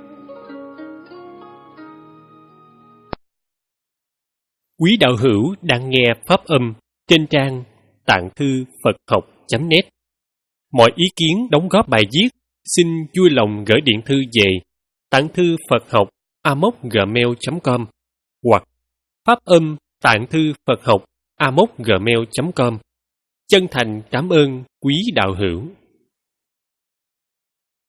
Quý đạo hữu đang nghe pháp âm trên trang tạng thư Phật học chấm net. Mọi ý kiến đóng góp bài viết xin vui lòng gửi điện thư về tạng thư Phật học a m o c gmail chấm com hoặc pháp âm tạng thư Phật học a m o c gmail chấm com. Chân thành cảm ơn quý đạo hữu.